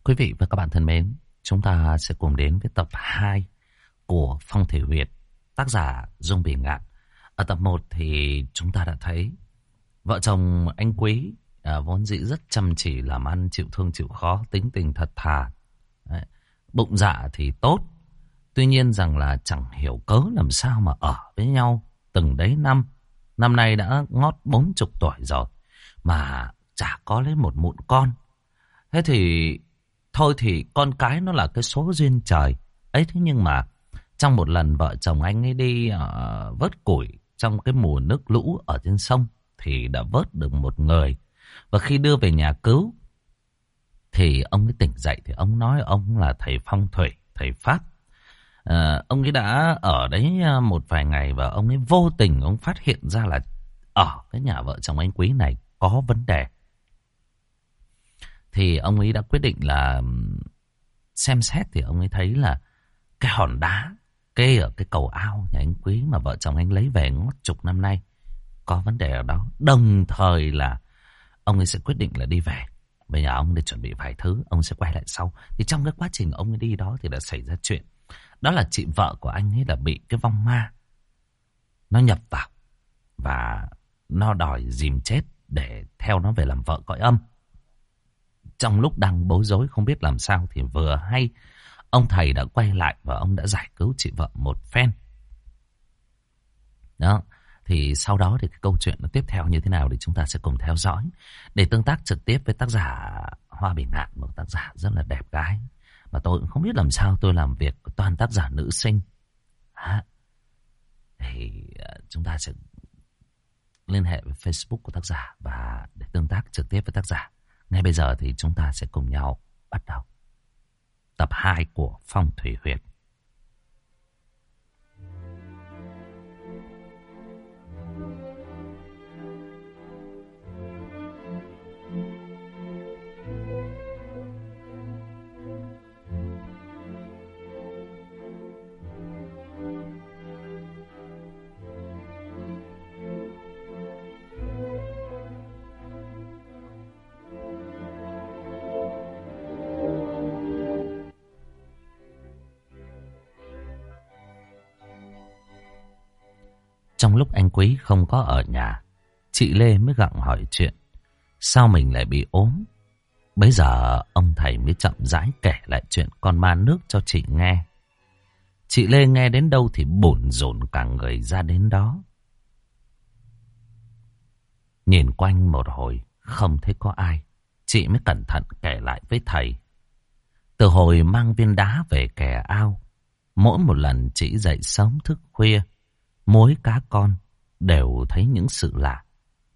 Quý vị và các bạn thân mến, chúng ta sẽ cùng đến với tập 2 của Phong Thủy Huyệt, tác giả Dung Bỉ Ngạn. Ở tập 1 thì chúng ta đã thấy vợ chồng anh Quý vốn dĩ rất chăm chỉ làm ăn, chịu thương chịu khó, tính tình thật thà. Đấy. Bụng dạ thì tốt, tuy nhiên rằng là chẳng hiểu cớ làm sao mà ở với nhau từng đấy năm. Năm nay đã ngót 40 tuổi rồi mà chả có lấy một mụn con. Thế thì thôi thì con cái nó là cái số duyên trời ấy. Thế nhưng mà trong một lần vợ chồng anh ấy đi vớt củi trong cái mùa nước lũ ở trên sông thì đã vớt được một người. Và khi đưa về nhà cứu thì ông ấy tỉnh dậy thì ông nói ông là thầy phong thủy, thầy pháp. Ông ấy đã ở đấy một vài ngày và ông ấy vô tình ông phát hiện ra là ở cái nhà vợ chồng anh Quý này có vấn đề. Thì ông ấy đã quyết định là xem xét thì ông ấy thấy là cái hòn đá kê ở cái cầu ao nhà anh Quý mà vợ chồng anh lấy về ngót chục năm nay có vấn đề ở đó. Đồng thời là ông ấy sẽ quyết định là đi về. Bây giờ ông để chuẩn bị vài thứ, ông sẽ quay lại sau. Thì trong cái quá trình ông ấy đi đó thì đã xảy ra chuyện. Đó là chị vợ của anh ấy là bị cái vong ma nó nhập vào và nó đòi dìm chết để theo nó về làm vợ cõi âm. Trong lúc đang bối rối không biết làm sao thì vừa hay ông thầy đã quay lại và ông đã giải cứu chị vợ một phen. Đó. Thì sau đó thì cái câu chuyện nó tiếp theo như thế nào thì chúng ta sẽ cùng theo dõi. Để tương tác trực tiếp với tác giả Hoa Bỉ Ngạn, một tác giả rất là đẹp gái. Mà tôi cũng không biết làm sao tôi làm việc toàn tác giả nữ sinh. Thì chúng ta sẽ liên hệ với Facebook của tác giả và để tương tác trực tiếp với tác giả. Ngay bây giờ thì chúng ta sẽ cùng nhau bắt đầu tập 2 của Phong Thủy Huyệt. Trong lúc anh Quý không có ở nhà, chị Lê mới gặng hỏi chuyện. Sao mình lại bị ốm? Bấy giờ ông thầy mới chậm rãi kể lại chuyện con ma nước cho chị nghe. Chị Lê nghe đến đâu thì bủn rủn cả người ra đến đó. Nhìn quanh một hồi không thấy có ai, chị mới cẩn thận kể lại với thầy. Từ hồi mang viên đá về kè ao, mỗi một lần chị dậy sớm thức khuya, mối cá con đều thấy những sự lạ.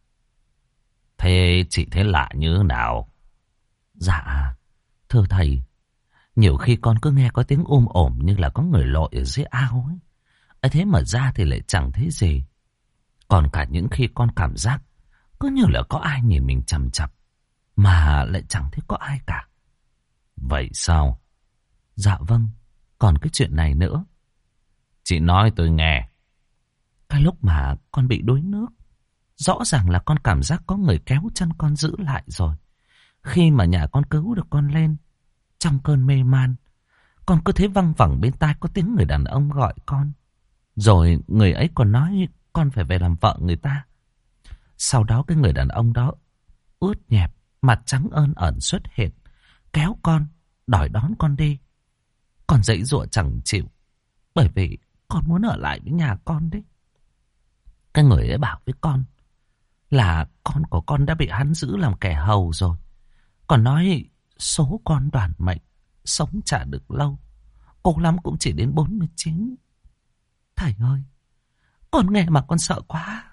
Thế chị thấy lạ như thế nào? Dạ, thưa thầy, nhiều khi con cứ nghe có tiếng ồm như là có người lội ở dưới ao ấy. Ấy thế mà ra thì lại chẳng thấy gì. Còn cả những khi con cảm giác cứ như là có ai nhìn mình chằm chằm mà lại chẳng thấy có ai cả. Vậy sao? Dạ vâng, còn cái chuyện này nữa. Chị nói tôi nghe. Cái lúc mà con bị đuối nước, rõ ràng là con cảm giác có người kéo chân con giữ lại rồi. Khi mà nhà con cứu được con lên, trong cơn mê man, con cứ thấy văng vẳng bên tai có tiếng người đàn ông gọi con. Rồi người ấy còn nói con phải về làm vợ người ta. Sau đó cái người đàn ông đó ướt nhẹp, mặt trắng ơn ẩn xuất hiện, kéo con, đòi đón con đi. Con giãy giụa chẳng chịu, bởi vì con muốn ở lại với nhà con đấy. Cái người ấy bảo với con là con của con đã bị hắn giữ làm kẻ hầu rồi. Còn nói số con đoản mệnh, sống chả được lâu, cố lắm cũng chỉ đến 49. Thầy ơi, con nghe mà con sợ quá.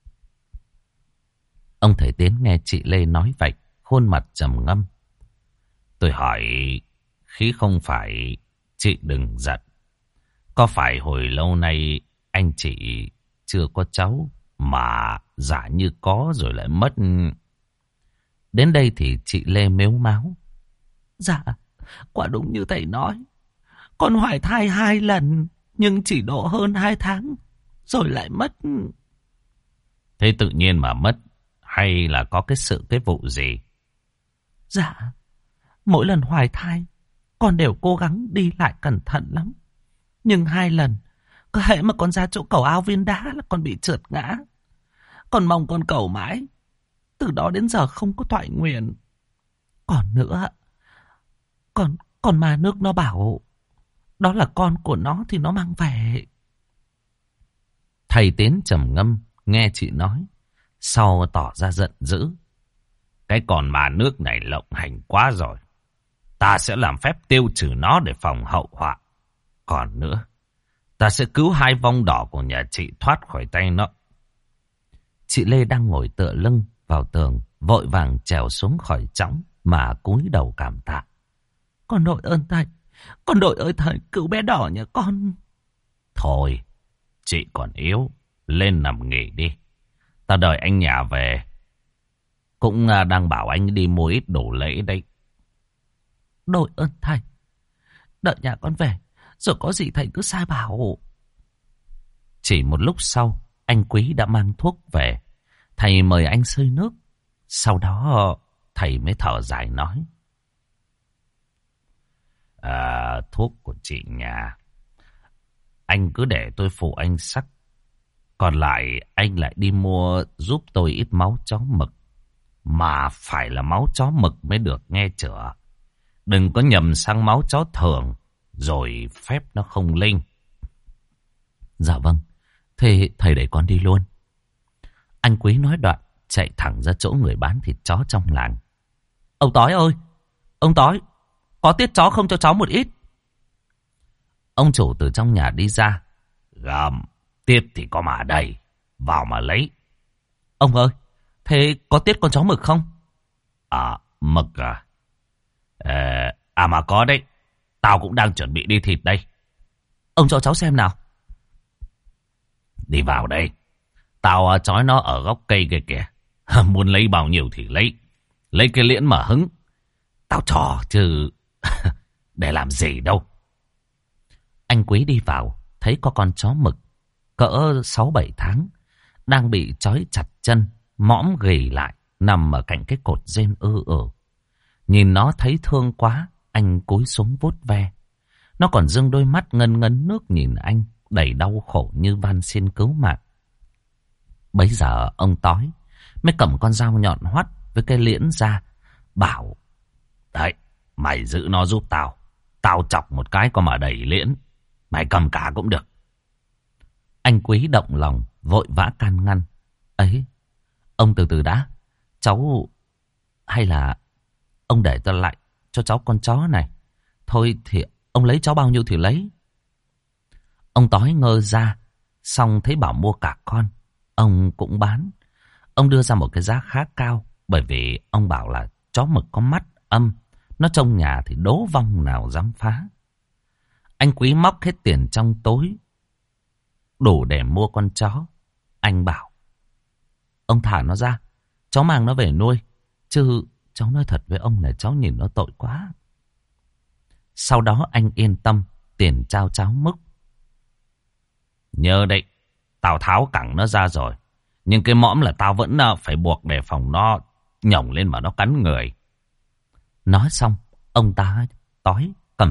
Ông thầy Tiến nghe chị Lê nói vậy, khuôn mặt trầm ngâm. Tôi hỏi, khí không phải, chị đừng giận. Có phải hồi lâu nay anh chị chưa có cháu mà giả như có rồi lại mất? Đến đây thì chị Lê mếu máo. Dạ, quả đúng như thầy nói. Con hoài thai 2 lần nhưng chỉ độ hơn 2 tháng rồi lại mất. Thế tự nhiên mà mất hay là có cái vụ gì? Dạ, Mỗi lần hoài thai, con đều cố gắng đi lại cẩn thận lắm. Nhưng 2 lần, cứ hễ mà con ra chỗ cầu ao viên đá là con bị trượt ngã. Con mong con cầu mãi, từ đó đến giờ không có toại nguyện. Còn nữa, còn mà nước nó bảo đó là con của nó thì nó mang về. Thầy Tiến trầm ngâm nghe chị nói, sau tỏ ra giận dữ. Cái con mà nước này lộng hành quá rồi. Ta sẽ làm phép tiêu trừ nó để phòng hậu họa. Còn nữa, ta sẽ cứu 2 vong đỏ của nhà chị thoát khỏi tay nó. Chị Lê đang ngồi tựa lưng vào tường, vội vàng trèo xuống khỏi chõng mà cúi đầu cảm tạ. Con đội ơn thầy, con đội ơn thầy cứu bé đỏ nhà con. Thôi, chị còn yếu, lên nằm nghỉ đi. Ta đợi anh nhà về. Cũng đang bảo anh đi mua ít đồ lễ đấy. Đội ơn thầy. Đợi nhà con về, rồi có gì thầy cứ sai bảo. Chỉ một lúc sau, anh Quý đã mang thuốc về. Thầy mời anh xơi nước. Sau đó, thầy mới thở dài nói. Thuốc của chị nhà, anh cứ để tôi phụ anh sắc. Còn lại, anh lại đi mua giúp tôi ít máu chó mực. Mà phải là máu chó mực mới được nghe chưa? Đừng có nhầm sang máu chó thường, rồi phép nó không linh. Dạ vâng, thế thầy để con đi luôn. Anh Quý nói đoạn, chạy thẳng ra chỗ người bán thịt chó trong làng. Ông Tói ơi, ông Tói, có tiết chó không cho cháu một ít? Ông chủ từ trong nhà đi ra. Gầm, tiết thì có mà đầy, vào mà lấy. Ông ơi, thế có tiết con chó mực không? Mực à? Mà có đấy. Tao cũng đang chuẩn bị đi thịt đây. Ông cho cháu xem nào. Đi vào đây. Tao trói nó ở gốc cây kia kìa. Muốn lấy bao nhiêu thì lấy. Lấy cái liễn mà hứng. Tao cho chứ để làm gì đâu. Anh Quý đi vào, thấy có con chó mực cỡ 6-7 tháng đang bị trói chặt chân, mõm ghì lại, nằm ở cạnh cái cột rêm Nhìn nó thấy thương quá, anh cúi xuống vuốt ve. Nó còn dương đôi mắt ngân ngấn nước nhìn anh, đầy đau khổ như van xin cứu mạng. Bấy giờ ông Tói mới cầm con dao nhọn hoắt với cái liễn ra, bảo: Đấy, mày giữ nó giúp tao. Tao chọc một cái có mà đầy liễn. Mày cầm cả cũng được. Anh Quý động lòng, vội vã can ngăn. Ấy, ông từ từ đã. Cháu... Hay là ông để tôi lại cho cháu con chó này. Thôi thì ông lấy cháu bao nhiêu thì lấy. Ông Tói ngơ ra, xong thấy bảo mua cả con, ông cũng bán. Ông đưa ra một cái giá khá cao, bởi vì ông bảo là chó mực có mắt âm, nó trong nhà thì đố vong nào dám phá. Anh Quý móc hết tiền trong tối, đủ để mua con chó. Anh bảo: Ông thả nó ra, cháu mang nó về nuôi. Chứ cháu nói thật với ông là cháu nhìn nó tội quá. Sau đó anh yên tâm, tiền trao cháu mức. Nhớ đấy, tao tháo cẳng nó ra rồi. Nhưng cái mõm là tao vẫn phải buộc để phòng nó nhổng lên mà nó cắn người. Nói xong, ông ta Tói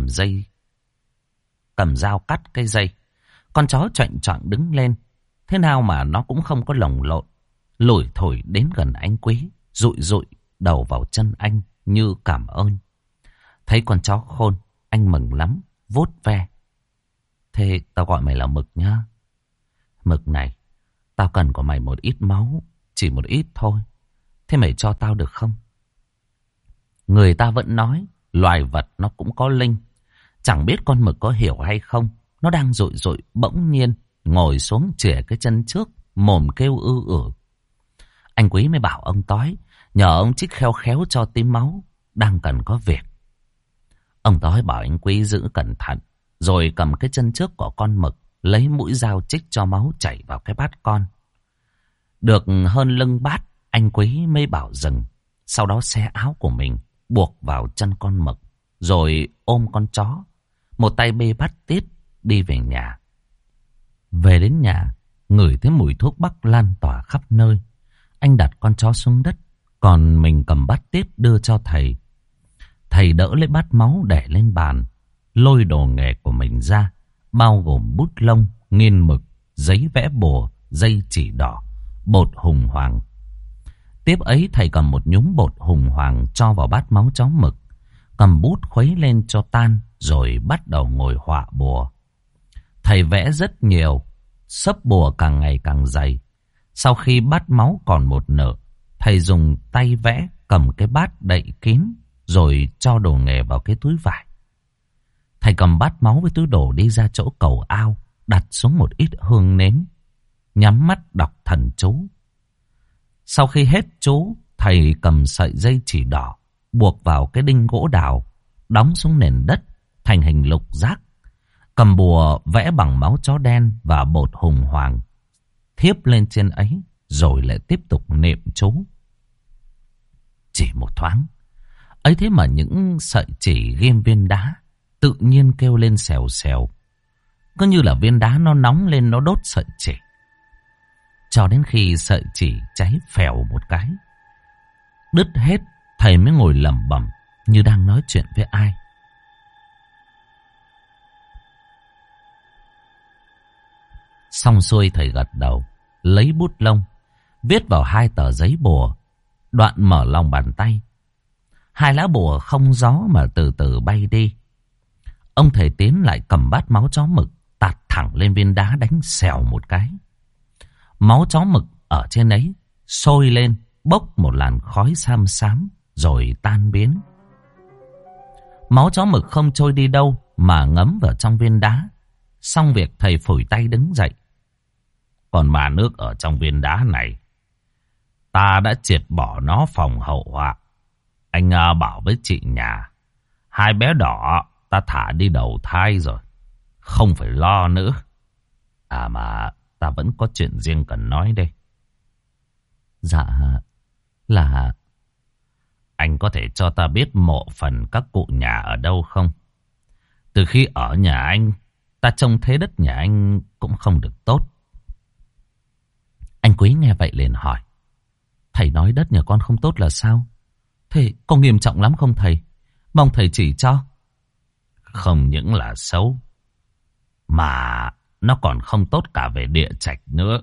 cầm dao cắt cái dây. Con chó choạng choạng đứng lên. Thế nào mà nó cũng không có lồng lộn. Lủi thổi đến gần anh Quý, dụi dụi đầu vào chân anh như cảm ơn. Thấy con chó khôn, anh mừng lắm, vuốt ve. Thế tao gọi mày là Mực nhá. Mực này, tao cần của mày một ít máu, chỉ một ít thôi. Thế mày cho tao được không? Người ta vẫn nói loài vật nó cũng có linh. Chẳng biết con mực có hiểu hay không. Nó đang dụi dụi bỗng nhiên ngồi xuống chìa cái chân trước, mồm kêu ư. Anh Quý mới bảo ông Tói nhờ ông Trích khéo khéo cho tí máu, đang cần có việc. Ông Tói bảo anh Quý giữ cẩn thận, rồi cầm cái chân trước của con mực, lấy mũi dao trích cho máu chảy vào cái bát con. Được hơn lưng bát, anh Quý mới bảo dừng. Sau đó xé áo của mình, buộc vào chân con mực, rồi ôm con chó, một tay bê bát tiết đi về nhà. Về đến nhà, ngửi thấy mùi thuốc bắc lan tỏa khắp nơi. Anh đặt con chó xuống đất, còn mình cầm bát tiết đưa cho thầy. Thầy đỡ lấy bát máu để lên bàn, lôi đồ nghề của mình ra, bao gồm bút lông, nghiên mực, giấy vẽ bùa, dây chỉ đỏ, bột hùng hoàng. Tiếp ấy thầy cầm một nhúm bột hùng hoàng cho vào bát máu chó mực, cầm bút khuấy lên cho tan, rồi bắt đầu ngồi họa bùa. Thầy vẽ rất nhiều, xấp bùa càng ngày càng dày. Sau khi bát máu còn một nửa, thầy dùng tay vẽ, cầm cái bát đậy kín, rồi cho đồ nghề vào cái túi vải. Thầy cầm bát máu với túi đồ đi ra chỗ cầu ao, đặt xuống một ít hương nến, nhắm mắt đọc thần chú. Sau khi hết chú, thầy cầm sợi dây chỉ đỏ, buộc vào cái đinh gỗ đào, đóng xuống nền đất thành hình lục giác. Cầm bùa vẽ bằng máu chó đen và bột hùng hoàng, thiếp lên trên ấy, rồi lại tiếp tục niệm chú. Chỉ một thoáng, ấy thế mà những sợi chỉ ghim viên đá tự nhiên kêu lên xèo xèo, cứ như là viên đá nó nóng lên, nó đốt sợi chỉ. Cho đến khi sợi chỉ cháy phèo một cái, đứt hết, thầy mới ngồi lẩm bẩm như đang nói chuyện với ai. Xong xuôi thầy gật đầu, lấy bút lông, viết vào 2 tờ giấy bùa, đoạn mở lòng bàn tay. 2 lá bùa không gió mà từ từ bay đi. Ông thầy Tiến lại cầm bát máu chó mực, tạt thẳng lên viên đá đánh xèo một cái. Máu chó mực ở trên ấy sôi lên, bốc một làn khói xám xám, rồi tan biến. Máu chó mực không trôi đi đâu mà ngấm vào trong viên đá. Xong việc thầy phủi tay đứng dậy. Còn mà nước ở trong viên đá này, ta đã triệt bỏ nó phòng hậu họa. Anh bảo với chị nhà, 2 bé đỏ ta thả đi đầu thai rồi, không phải lo nữa. À mà ta vẫn có chuyện riêng cần nói đây. Dạ là... Anh có thể cho ta biết mộ phần các cụ nhà ở đâu không? Từ khi ở nhà anh, ta trông thấy đất nhà anh cũng không được tốt. Anh Quý nghe vậy liền hỏi. Thầy nói đất nhà con không tốt là sao? Thế có nghiêm trọng lắm không thầy? Mong thầy chỉ cho. Không những là xấu, mà nó còn không tốt cả về địa trạch nữa.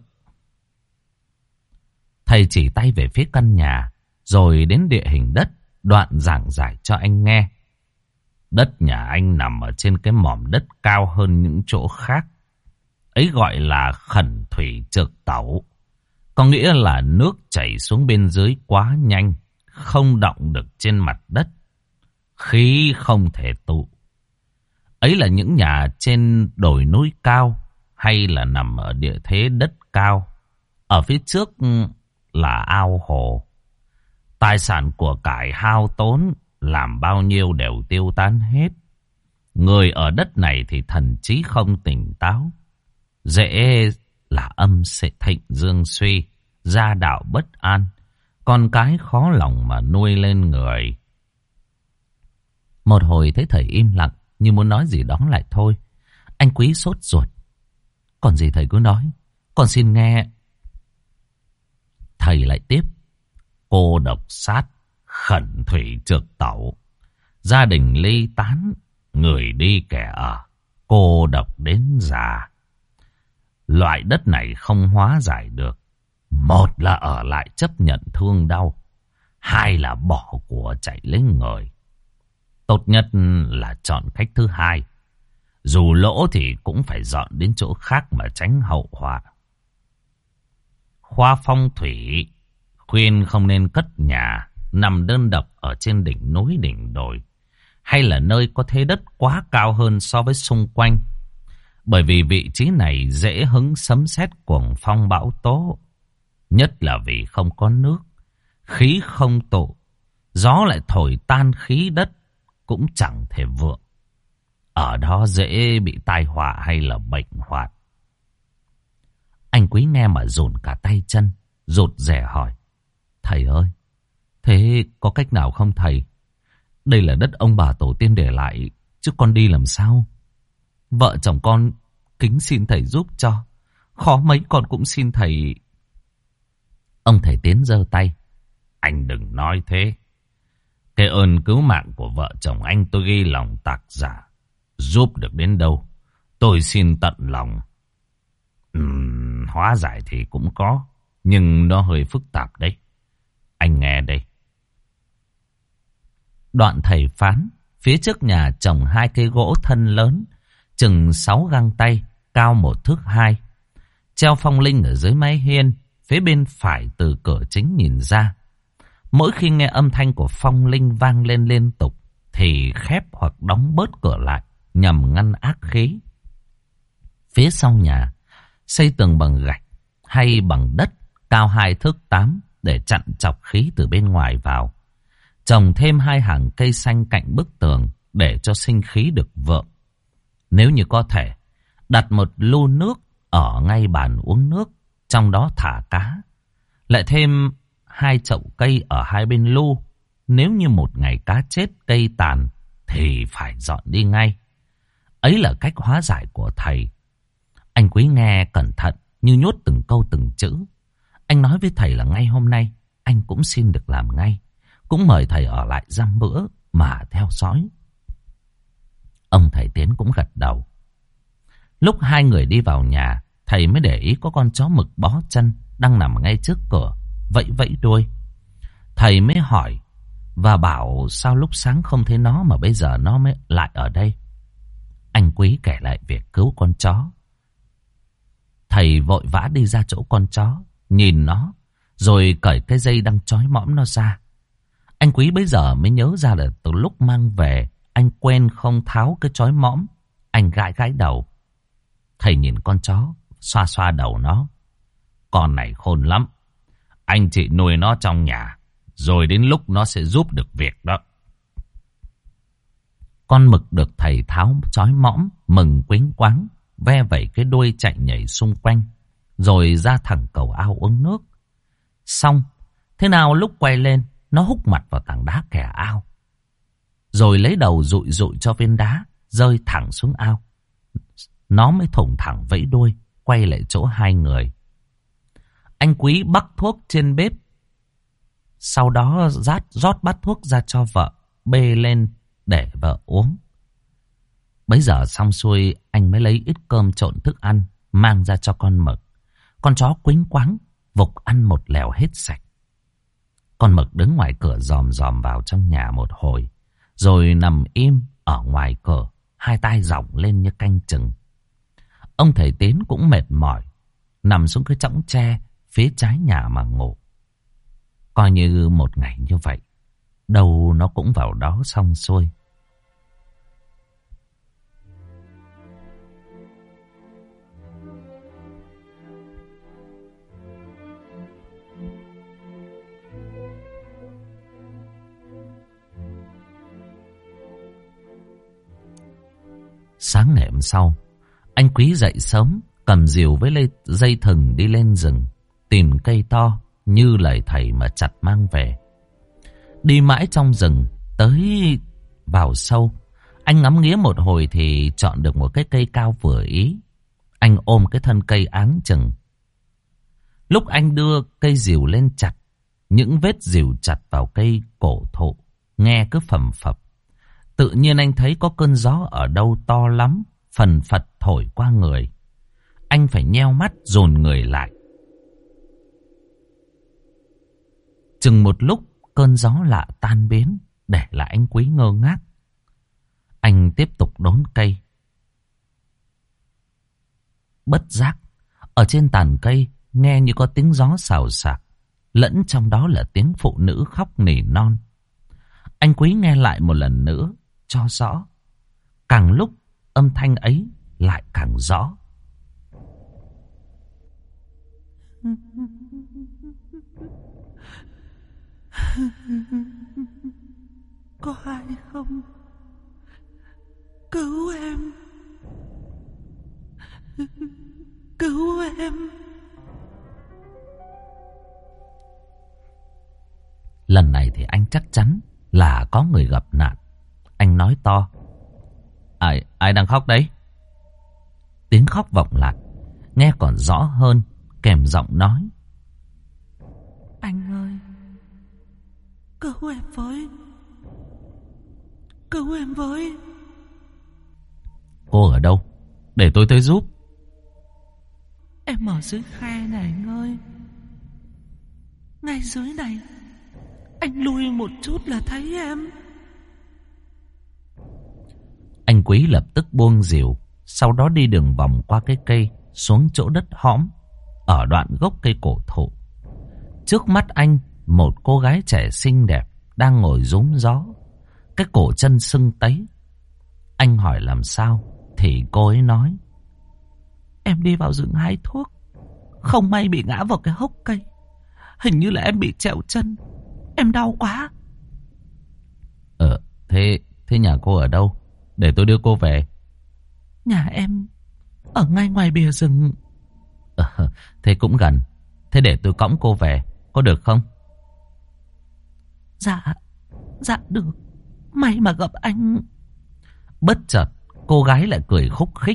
Thầy chỉ tay về phía căn nhà, rồi đến địa hình đất, đoạn giảng giải cho anh nghe. Đất nhà anh nằm ở trên cái mỏm đất cao hơn những chỗ khác. Ấy gọi là khẩn thủy trược tẩu. Có nghĩa là nước chảy xuống bên dưới quá nhanh, không đọng được trên mặt đất. Khí không thể tụ. Ấy là những nhà trên đồi núi cao, hay là nằm ở địa thế đất cao. Ở phía trước là ao hồ. Tài sản của cải hao tốn, làm bao nhiêu đều tiêu tán hết. Người ở đất này thì thần trí không tỉnh táo, dễ là âm sẽ thịnh dương suy, gia đạo bất an, con cái khó lòng mà nuôi lên người. Một hồi thấy thầy im lặng, như muốn nói gì đó lại thôi. Anh Quý sốt ruột. Còn gì thầy cứ nói, con xin nghe. Thầy lại tiếp. Cô độc sát, khẩn thủy trược tẩu. Gia đình ly tán, người đi kẻ ở, cô độc đến già. Loại đất này không hóa giải được. Một là ở lại chấp nhận thương đau, 2 là bỏ của chạy lấy người. Tốt nhất là chọn cách thứ 2. Dù lỗ thì cũng phải dọn đến chỗ khác mà tránh hậu họa. Khoa phong thủy khuyên không nên cất nhà nằm đơn độc ở trên đỉnh núi đỉnh đồi, hay là nơi có thế đất quá cao hơn so với xung quanh. Bởi vì vị trí này dễ hứng sấm sét cuồng phong bão tố. Nhất là vì không có nước, khí không tụ, gió lại thổi tan khí đất, cũng chẳng thể vượng. Ở đó dễ bị tai họa hay là bệnh hoạn. Anh Quý nghe mà run cả tay chân, rụt rè hỏi. Thầy ơi, thế có cách nào không thầy? Đây là đất ông bà tổ tiên để lại, chứ con đi làm sao? Vợ chồng con kính xin thầy giúp cho. Khó mấy con cũng xin thầy. Ông thầy Tiến giơ tay. Anh đừng nói thế. Cái ơn cứu mạng của vợ chồng anh tôi ghi lòng tạc giả. Giúp được đến đâu, tôi xin tận lòng. Hóa giải thì cũng có, nhưng nó hơi phức tạp đấy. Anh nghe đây. Đoạn thầy phán, phía trước nhà trồng 2 cây gỗ thân lớn, chừng 6 găng tay, cao 1 thước 2. Treo phong linh ở dưới mái hiên, phía bên phải từ cửa chính nhìn ra. Mỗi khi nghe âm thanh của phong linh vang lên liên tục, thì khép hoặc đóng bớt cửa lại, nhằm ngăn ác khí. Phía sau nhà, xây tường bằng gạch hay bằng đất, cao 2 thước 8 để chặn chọc khí từ bên ngoài vào. Trồng thêm 2 hàng cây xanh cạnh bức tường để cho sinh khí được vượng. Nếu như có thể, đặt một lu nước ở ngay bàn uống nước, trong đó thả cá. Lại thêm 2 chậu cây ở hai bên lu. Nếu như một ngày cá chết cây tàn thì phải dọn đi ngay. Ấy là cách hóa giải của thầy. Anh Quý nghe cẩn thận như nhốt từng câu từng chữ. Anh nói với thầy là ngay hôm nay anh cũng xin được làm ngay. Cũng mời thầy ở lại dăm bữa mà theo dõi. Ông thầy Tiến cũng gật đầu. Lúc 2 người đi vào nhà, thầy mới để ý có con chó mực bó chân đang nằm ngay trước cửa, vẫy vẫy đuôi. Thầy mới hỏi và bảo sao lúc sáng không thấy nó mà bây giờ nó mới lại ở đây. Anh Quý kể lại việc cứu con chó. Thầy vội vã đi ra chỗ con chó, nhìn nó, rồi cởi cái dây đang trói mõm nó ra. Anh Quý bấy giờ mới nhớ ra là từ lúc mang về, anh quên không tháo cái trói mõm. Anh gãi gãi đầu. Thầy nhìn con chó, xoa xoa đầu nó. Con này khôn lắm. Anh chị nuôi nó trong nhà, rồi đến lúc nó sẽ giúp được việc đó. Con mực được thầy tháo trói mõm, mừng quính quáng, ve vẩy cái đuôi chạy nhảy xung quanh, rồi ra thẳng cầu ao uống nước. Xong, thế nào lúc quay lên, nó húc mặt vào tảng đá kẻ ao, rồi lấy đầu dụi dụi cho viên đá, rơi thẳng xuống ao. Nó mới thủng thẳng vẫy đuôi, quay lại chỗ 2 người. Anh Quý bắc thuốc trên bếp, sau đó rót bát thuốc ra cho vợ, bê lên để vợ uống. Bấy giờ xong xuôi, anh mới lấy ít cơm trộn thức ăn, mang ra cho con mực. Con chó quính quáng, vục ăn một lèo hết sạch. Con mực đứng ngoài cửa dòm dòm vào trong nhà một hồi, rồi nằm im ở ngoài cửa, 2 tai rộng lên như canh chừng. Ông thầy Tiến cũng mệt mỏi, nằm xuống cái chõng tre phía trái nhà mà ngủ. Coi như một ngày như vậy, đâu nó cũng vào đó xong xuôi. Sáng ngày hôm sau, anh Quý dậy sớm, cầm rìu với dây thừng đi lên rừng, tìm cây to như lời thầy mà chặt mang về. Đi mãi trong rừng, tới vào sâu, anh ngắm nghía một hồi thì chọn được một cái cây cao vừa ý. Anh ôm cái thân cây áng chừng. Lúc anh đưa cây rìu lên chặt, những vết rìu chặt vào cây cổ thụ nghe cứ phầm phập. Tự nhiên anh thấy có cơn gió ở đâu to lắm, phần phật thổi qua người. Anh phải nheo mắt dồn người lại. Chừng một lúc, cơn gió lạ tan biến, để lại anh Quý ngơ ngác. Anh tiếp tục đốn cây. Bất giác, ở trên tàn cây nghe như có tiếng gió xào xạc, lẫn trong đó là tiếng phụ nữ khóc nỉ non. Anh Quý nghe lại một lần nữa cho rõ. Càng lúc âm thanh ấy lại càng rõ. Có ai không? Cứu em! Cứu em! Lần này thì anh chắc chắn là có người gặp nạn. Anh nói to. Ai đang khóc đấy? Tiếng khóc vọng lại, nghe còn rõ hơn, kèm giọng nói. Anh ơi, cứu em với. Cứu em với. Cô ở đâu? Để tôi tới giúp. Em ở dưới khe này anh ơi. Ngay dưới này. Anh lui một chút là thấy em. Anh Quý lập tức buông rìu, sau đó đi đường vòng qua cái cây xuống chỗ đất hõm ở đoạn gốc cây cổ thụ. Trước mắt anh, một cô gái trẻ xinh đẹp đang ngồi rúm gió, cái cổ chân sưng tấy. Anh hỏi làm sao thì cô ấy nói: Em đi vào rừng hái thuốc, không may bị ngã vào cái hốc cây. Hình như là em bị trẹo chân. Em đau quá. Thế nhà cô ở đâu? Để tôi đưa cô về. Nhà em ở ngay ngoài bìa rừng. Thế cũng gần. Thế để tôi cõng cô về, có được không? Dạ được. May mà gặp anh. Bất chợt cô gái lại cười khúc khích.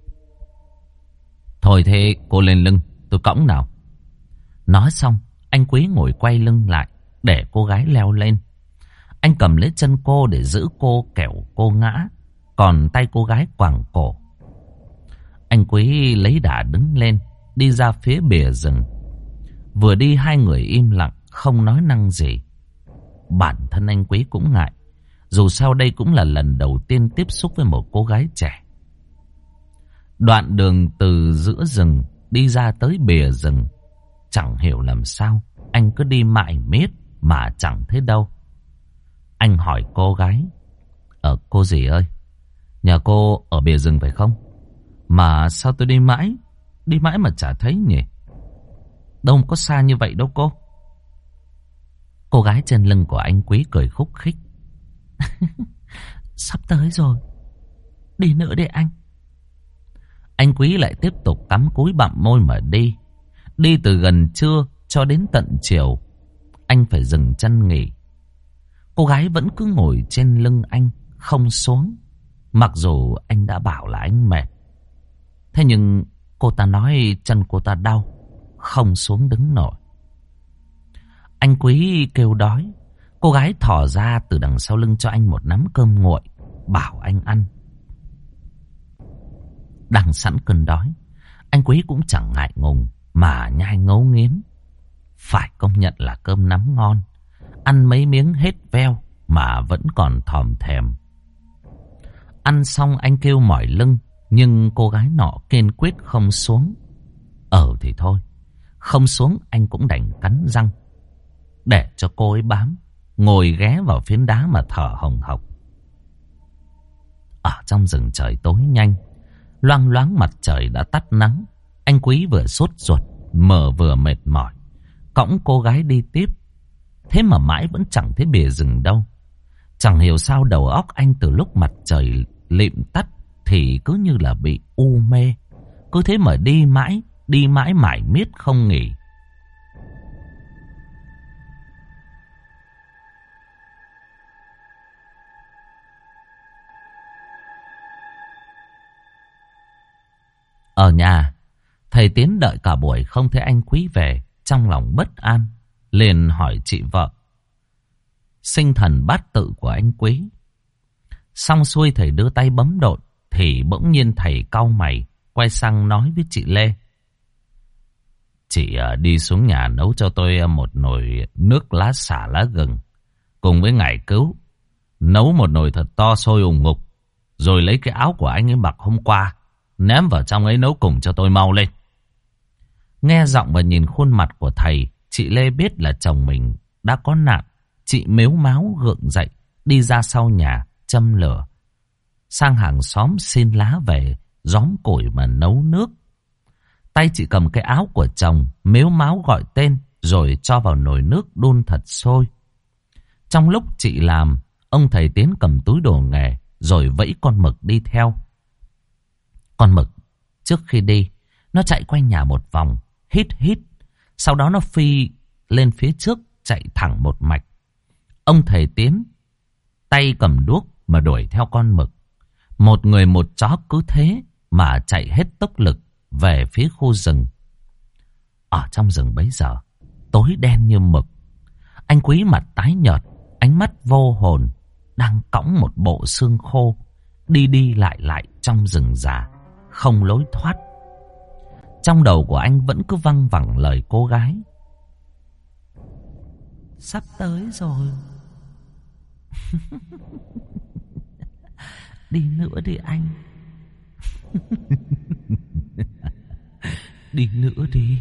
Thôi thế cô lên lưng, tôi cõng nào. Nói xong, anh Quý ngồi quay lưng lại để cô gái leo lên. Anh cầm lấy chân cô để giữ cô kẻo cô ngã, còn tay cô gái quàng cổ. Anh Quý lấy đà đứng lên, đi ra phía bìa rừng. Vừa đi hai người im lặng, không nói năng gì. Bản thân anh Quý cũng ngại, dù sao đây cũng là lần đầu tiên tiếp xúc với một cô gái trẻ. Đoạn đường từ giữa rừng đi ra tới bìa rừng, chẳng hiểu làm sao anh cứ đi mãi miết mà chẳng thấy đâu. Anh hỏi cô gái: cô dì ơi, nhà cô ở bìa rừng phải không? Mà sao tôi đi mãi mà chả thấy nhỉ? Đâu có xa như vậy đâu cô. Cô gái trên lưng của anh Quý cười khúc khích. Sắp tới rồi. Đi nữa đi anh. Anh Quý lại tiếp tục cắm cúi bặm môi mà đi. Đi từ gần trưa cho đến tận chiều. Anh phải dừng chân nghỉ. Cô gái vẫn cứ ngồi trên lưng anh, không xuống. Mặc dù anh đã bảo là anh mệt. Thế nhưng cô ta nói chân cô ta đau, không xuống đứng nổi. Anh Quý kêu đói. Cô gái thò ra từ đằng sau lưng cho anh một nắm cơm nguội, bảo anh ăn. Đang sẵn cơn đói, anh Quý cũng chẳng ngại ngùng mà nhai ngấu nghiến. Phải công nhận là cơm nắm ngon. Ăn mấy miếng hết veo mà vẫn còn thòm thèm. Ăn xong anh kêu mỏi lưng, nhưng cô gái nọ kiên quyết không xuống. Thì thôi, không xuống anh cũng đành cắn răng để cho cô ấy bám, ngồi ghé vào phiến đá mà thở hồng hộc. Ở trong rừng trời tối nhanh, loang loáng mặt trời đã tắt nắng. Anh Quý vừa sốt ruột mà vừa mệt mỏi, cõng cô gái đi tiếp. Thế mà mãi vẫn chẳng thấy bìa rừng đâu. Chẳng hiểu sao đầu óc anh từ lúc mặt trời lịm tắt thì cứ như là bị u mê. Cứ thế mà đi mãi mải miết không nghỉ. Ở nhà, thầy Tiến đợi cả buổi không thấy anh Quý về, trong lòng bất an, liền hỏi chị vợ sinh thần bát tự của anh Quý. Xong xuôi thầy đưa tay bấm độn thì bỗng nhiên thầy cau mày, quay sang nói với chị Lê: Chị đi xuống nhà nấu cho tôi một nồi nước lá xả lá gừng cùng với ngải cứu. Nấu một nồi thật to sôi ùng ngục, rồi lấy cái áo của anh ấy mặc hôm qua ném vào trong ấy nấu cùng cho tôi mau lên. Nghe giọng và nhìn khuôn mặt của thầy, chị Lê biết là chồng mình đã có nạn. Chị mếu máo gượng dậy, đi ra sau nhà châm lửa, sang hàng xóm xin lá về gióm củi mà nấu nước. Tay chị cầm cái áo của chồng, mếu máo gọi tên rồi cho vào nồi nước đun thật sôi. Trong lúc chị làm, ông thầy Tiến cầm túi đồ nghề rồi vẫy con mực đi theo. Con mực trước khi đi, nó chạy quanh nhà một vòng, hít hít. Sau đó nó phi lên phía trước, chạy thẳng một mạch. Ông thầy Tiến tay cầm đuốc mà đuổi theo con mực. Một người một chó cứ thế mà chạy hết tốc lực về phía khu rừng. Ở trong rừng bấy giờ, tối đen như mực. Anh Quý mặt tái nhợt, ánh mắt vô hồn, đang cõng một bộ xương khô, đi đi lại lại trong rừng già, không lối thoát. Trong đầu của anh vẫn cứ văng vẳng lời cô gái. Sắp tới rồi. Đi nữa đi anh. Đi nữa đi.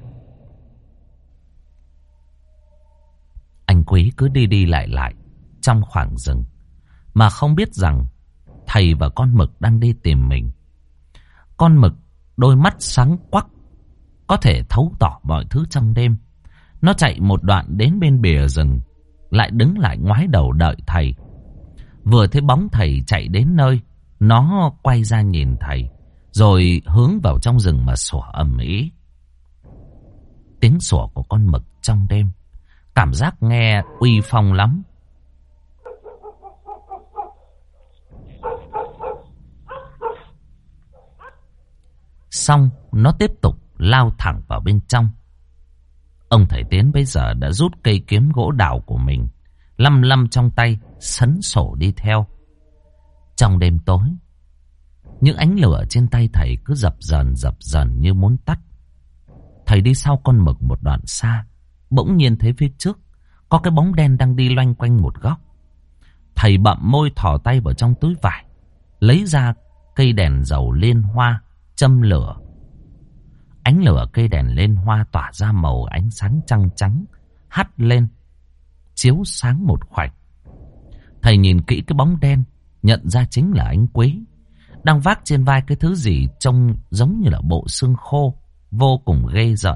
Anh Quý cứ đi đi lại lại trong khoảng rừng, mà không biết rằng thầy và con mực đang đi tìm mình. Con mực đôi mắt sáng quắc, có thể thấu tỏ mọi thứ trong đêm. Nó chạy một đoạn đến bên bìa rừng, lại đứng lại ngoái đầu đợi thầy. Vừa thấy bóng thầy chạy đến nơi, nó quay ra nhìn thầy, rồi hướng vào trong rừng mà sủa ầm ĩ. Tiếng sủa của con mực trong đêm, cảm giác nghe uy phong lắm. Xong nó tiếp tục lao thẳng vào bên trong. Ông thầy Tiến bây giờ đã rút cây kiếm gỗ đào của mình, lăm lăm trong tay, sấn sổ đi theo. Trong đêm tối, những ánh lửa trên tay thầy cứ dập dần như muốn tắt. Thầy đi sau con mực một đoạn xa, bỗng nhiên thấy phía trước có cái bóng đen đang đi loanh quanh một góc. Thầy bậm môi thò tay vào trong túi vải, lấy ra cây đèn dầu liên hoa, châm lửa. Ánh lửa cây đèn liên hoa tỏa ra màu ánh sáng trăng trắng, hắt lên, chiếu sáng một khoảnh. Thầy nhìn kỹ cái bóng đen, nhận ra chính là anh Quý, đang vác trên vai cái thứ gì trông giống như là bộ xương khô, vô cùng ghê rợn.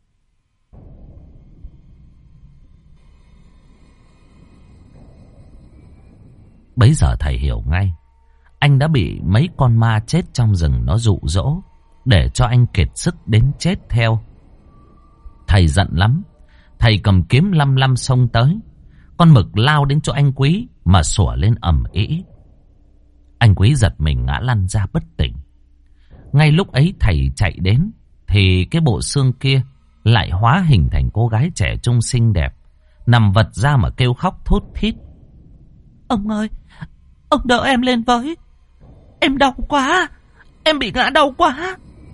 Bấy giờ thầy hiểu ngay, anh đã bị mấy con ma chết trong rừng nó dụ dỗ, để cho anh kiệt sức đến chết theo. Thầy giận lắm, thầy cầm kiếm lăm lăm xông tới. Con mực lao đến chỗ anh Quý mà sủa lên ầm ĩ. Anh Quý giật mình ngã lăn ra bất tỉnh. Ngay lúc ấy thầy chạy đến, thì cái bộ xương kia lại hóa hình thành cô gái trẻ trung xinh đẹp, nằm vật ra mà kêu khóc thút thít. Ông ơi, ông đỡ em lên với. Em đau quá, em bị ngã đau quá.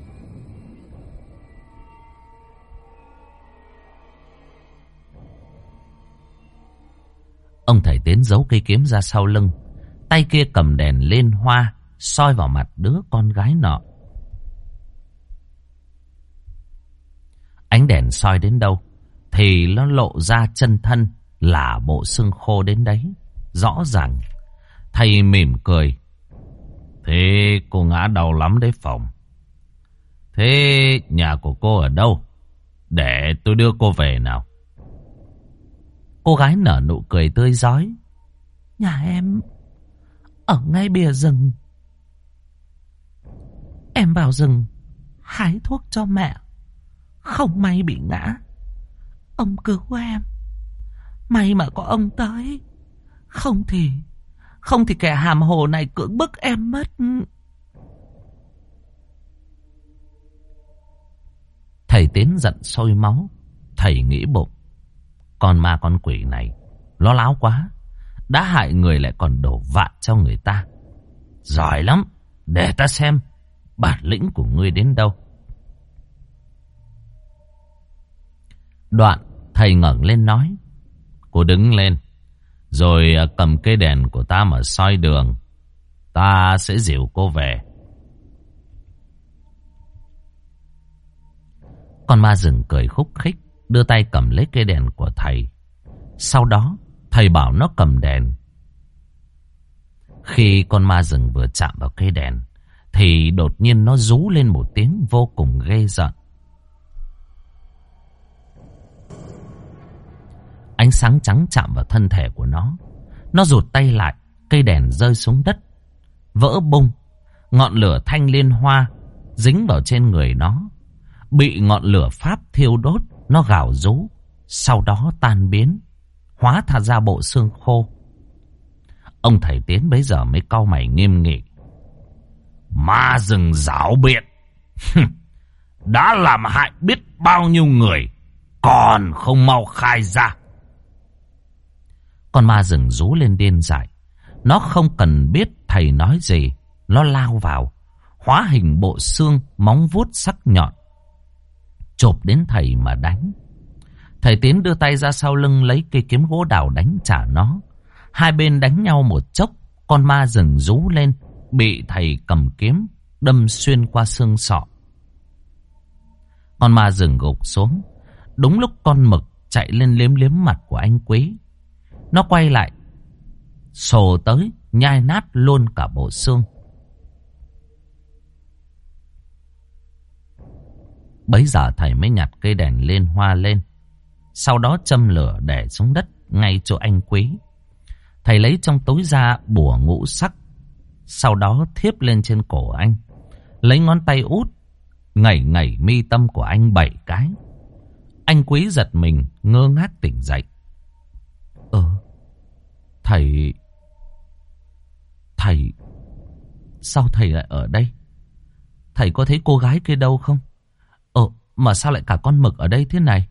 Ông thầy Tiến giấu cây kiếm ra sau lưng, tay kia cầm đèn lên hoa, soi vào mặt đứa con gái nọ. Ánh đèn soi đến đâu thì nó lộ ra chân thân là bộ xương khô đến đấy, rõ ràng. Thầy mỉm cười. Thế cô ngã đau lắm đấy Phòng. Thế nhà của cô ở đâu? Để tôi đưa cô về nào. Cô gái nở nụ cười tươi rói. Nhà em ở ngay bìa rừng. Em vào rừng hái thuốc cho mẹ, không may bị ngã. Ông cứu em. May mà có ông tới. Không thì kẻ hàm hồ này cưỡng bức em mất. Thầy Tiến giận sôi máu. Thầy nghĩ bụng, con ma con quỷ này nó láo quá, đã hại người lại còn đổ vạ cho người ta. Giỏi lắm, để ta xem bản lĩnh của ngươi đến đâu. Đoạn thầy ngẩng lên nói, cô đứng lên, rồi cầm cây đèn của ta mà soi đường. Ta sẽ dìu cô về. Con ma rừng cười khúc khích, đưa tay cầm lấy cây đèn của thầy. Sau đó thầy bảo nó cầm đèn. Khi con ma rừng vừa chạm vào cây đèn thì đột nhiên nó rú lên một tiếng vô cùng ghê rợn. Ánh sáng trắng chạm vào thân thể của nó. Nó rụt tay lại, cây đèn rơi xuống đất, vỡ bung. Ngọn lửa thanh liên hoa dính vào trên người nó, bị ngọn lửa pháp thiêu đốt. Nó gào rú, sau đó tan biến, hóa thành ra bộ xương khô. Ông thầy Tiến bấy giờ mới cau mày nghiêm nghị. Ma rừng rảo biện, đã làm hại biết bao nhiêu người, còn không mau khai ra. Con ma rừng rú lên điên dại, Nó không cần biết thầy nói gì, nó lao vào, hóa hình bộ xương, móng vuốt sắc nhọn, chộp đến thầy mà đánh. Thầy Tiến đưa tay ra sau lưng lấy cây kiếm gỗ đào đánh trả nó. Hai bên đánh nhau một chốc, con ma rừng rú lên, bị thầy cầm kiếm đâm xuyên qua xương sọ. Con ma rừng gục xuống. Đúng lúc con mực chạy lên liếm liếm mặt của anh Quý, nó quay lại sồ tới nhai nát luôn cả bộ xương. Bấy giờ thầy mới nhặt cây đèn liên hoa lên, sau đó châm lửa để xuống đất ngay chỗ anh Quý. Thầy lấy trong túi ra bùa ngũ sắc, sau đó thiếp lên trên cổ anh, lấy ngón tay út ngẩy ngẩy mi tâm của anh 7 cái. Anh Quý giật mình ngơ ngác tỉnh dậy. Thầy sao thầy lại ở đây? Thầy có thấy cô gái kia đâu không? Mà sao lại cả con mực ở đây thế này?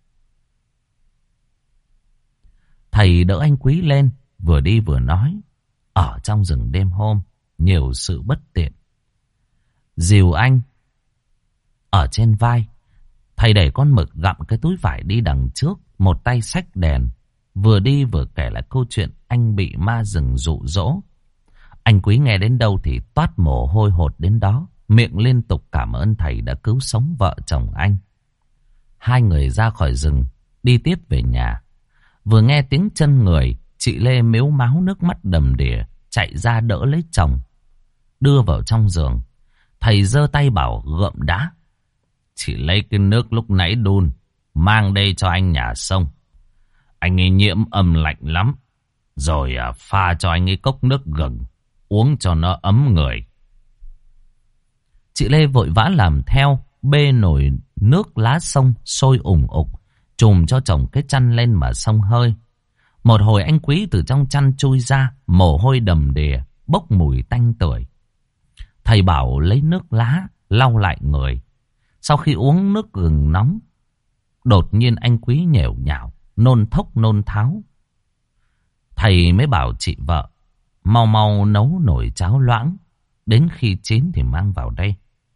Thầy đỡ anh Quý lên, vừa đi vừa nói. Ở trong rừng đêm hôm, nhiều sự bất tiện. Dìu anh ở trên vai, thầy đẩy con mực gặm cái túi vải đi đằng trước, một tay xách đèn, vừa đi vừa kể lại câu chuyện anh bị ma rừng dụ dỗ. Anh Quý nghe đến đâu thì toát mồ hôi hột đến đó, miệng liên tục cảm ơn thầy đã cứu sống vợ chồng anh. Hai người ra khỏi rừng, đi tiếp về nhà. Vừa nghe tiếng chân người, chị Lê mếu máo nước mắt đầm đìa, chạy ra đỡ lấy chồng, đưa vào trong giường. Thầy giơ tay bảo gượm đã. Chị lấy cái nước lúc nãy đun, mang đây cho anh nhà sông. Anh ấy nhiễm âm lạnh lắm. Rồi pha cho anh ấy cốc nước gừng, uống cho nó ấm người. Chị Lê vội vã làm theo, bê nồi nước lá sông sôi ủng ục, chùm cho chồng cái chăn lên mà xông hơi. Một hồi anh Quý từ trong chăn chui ra, mồ hôi đầm đìa, bốc mùi tanh tưởi. Thầy bảo lấy nước lá lau lại người. Sau khi uống nước gừng nóng, đột nhiên anh Quý nhểu nhảo, nôn thốc nôn tháo. Thầy mới bảo chị vợ mau mau nấu nồi cháo loãng, đến khi chín thì mang vào đây.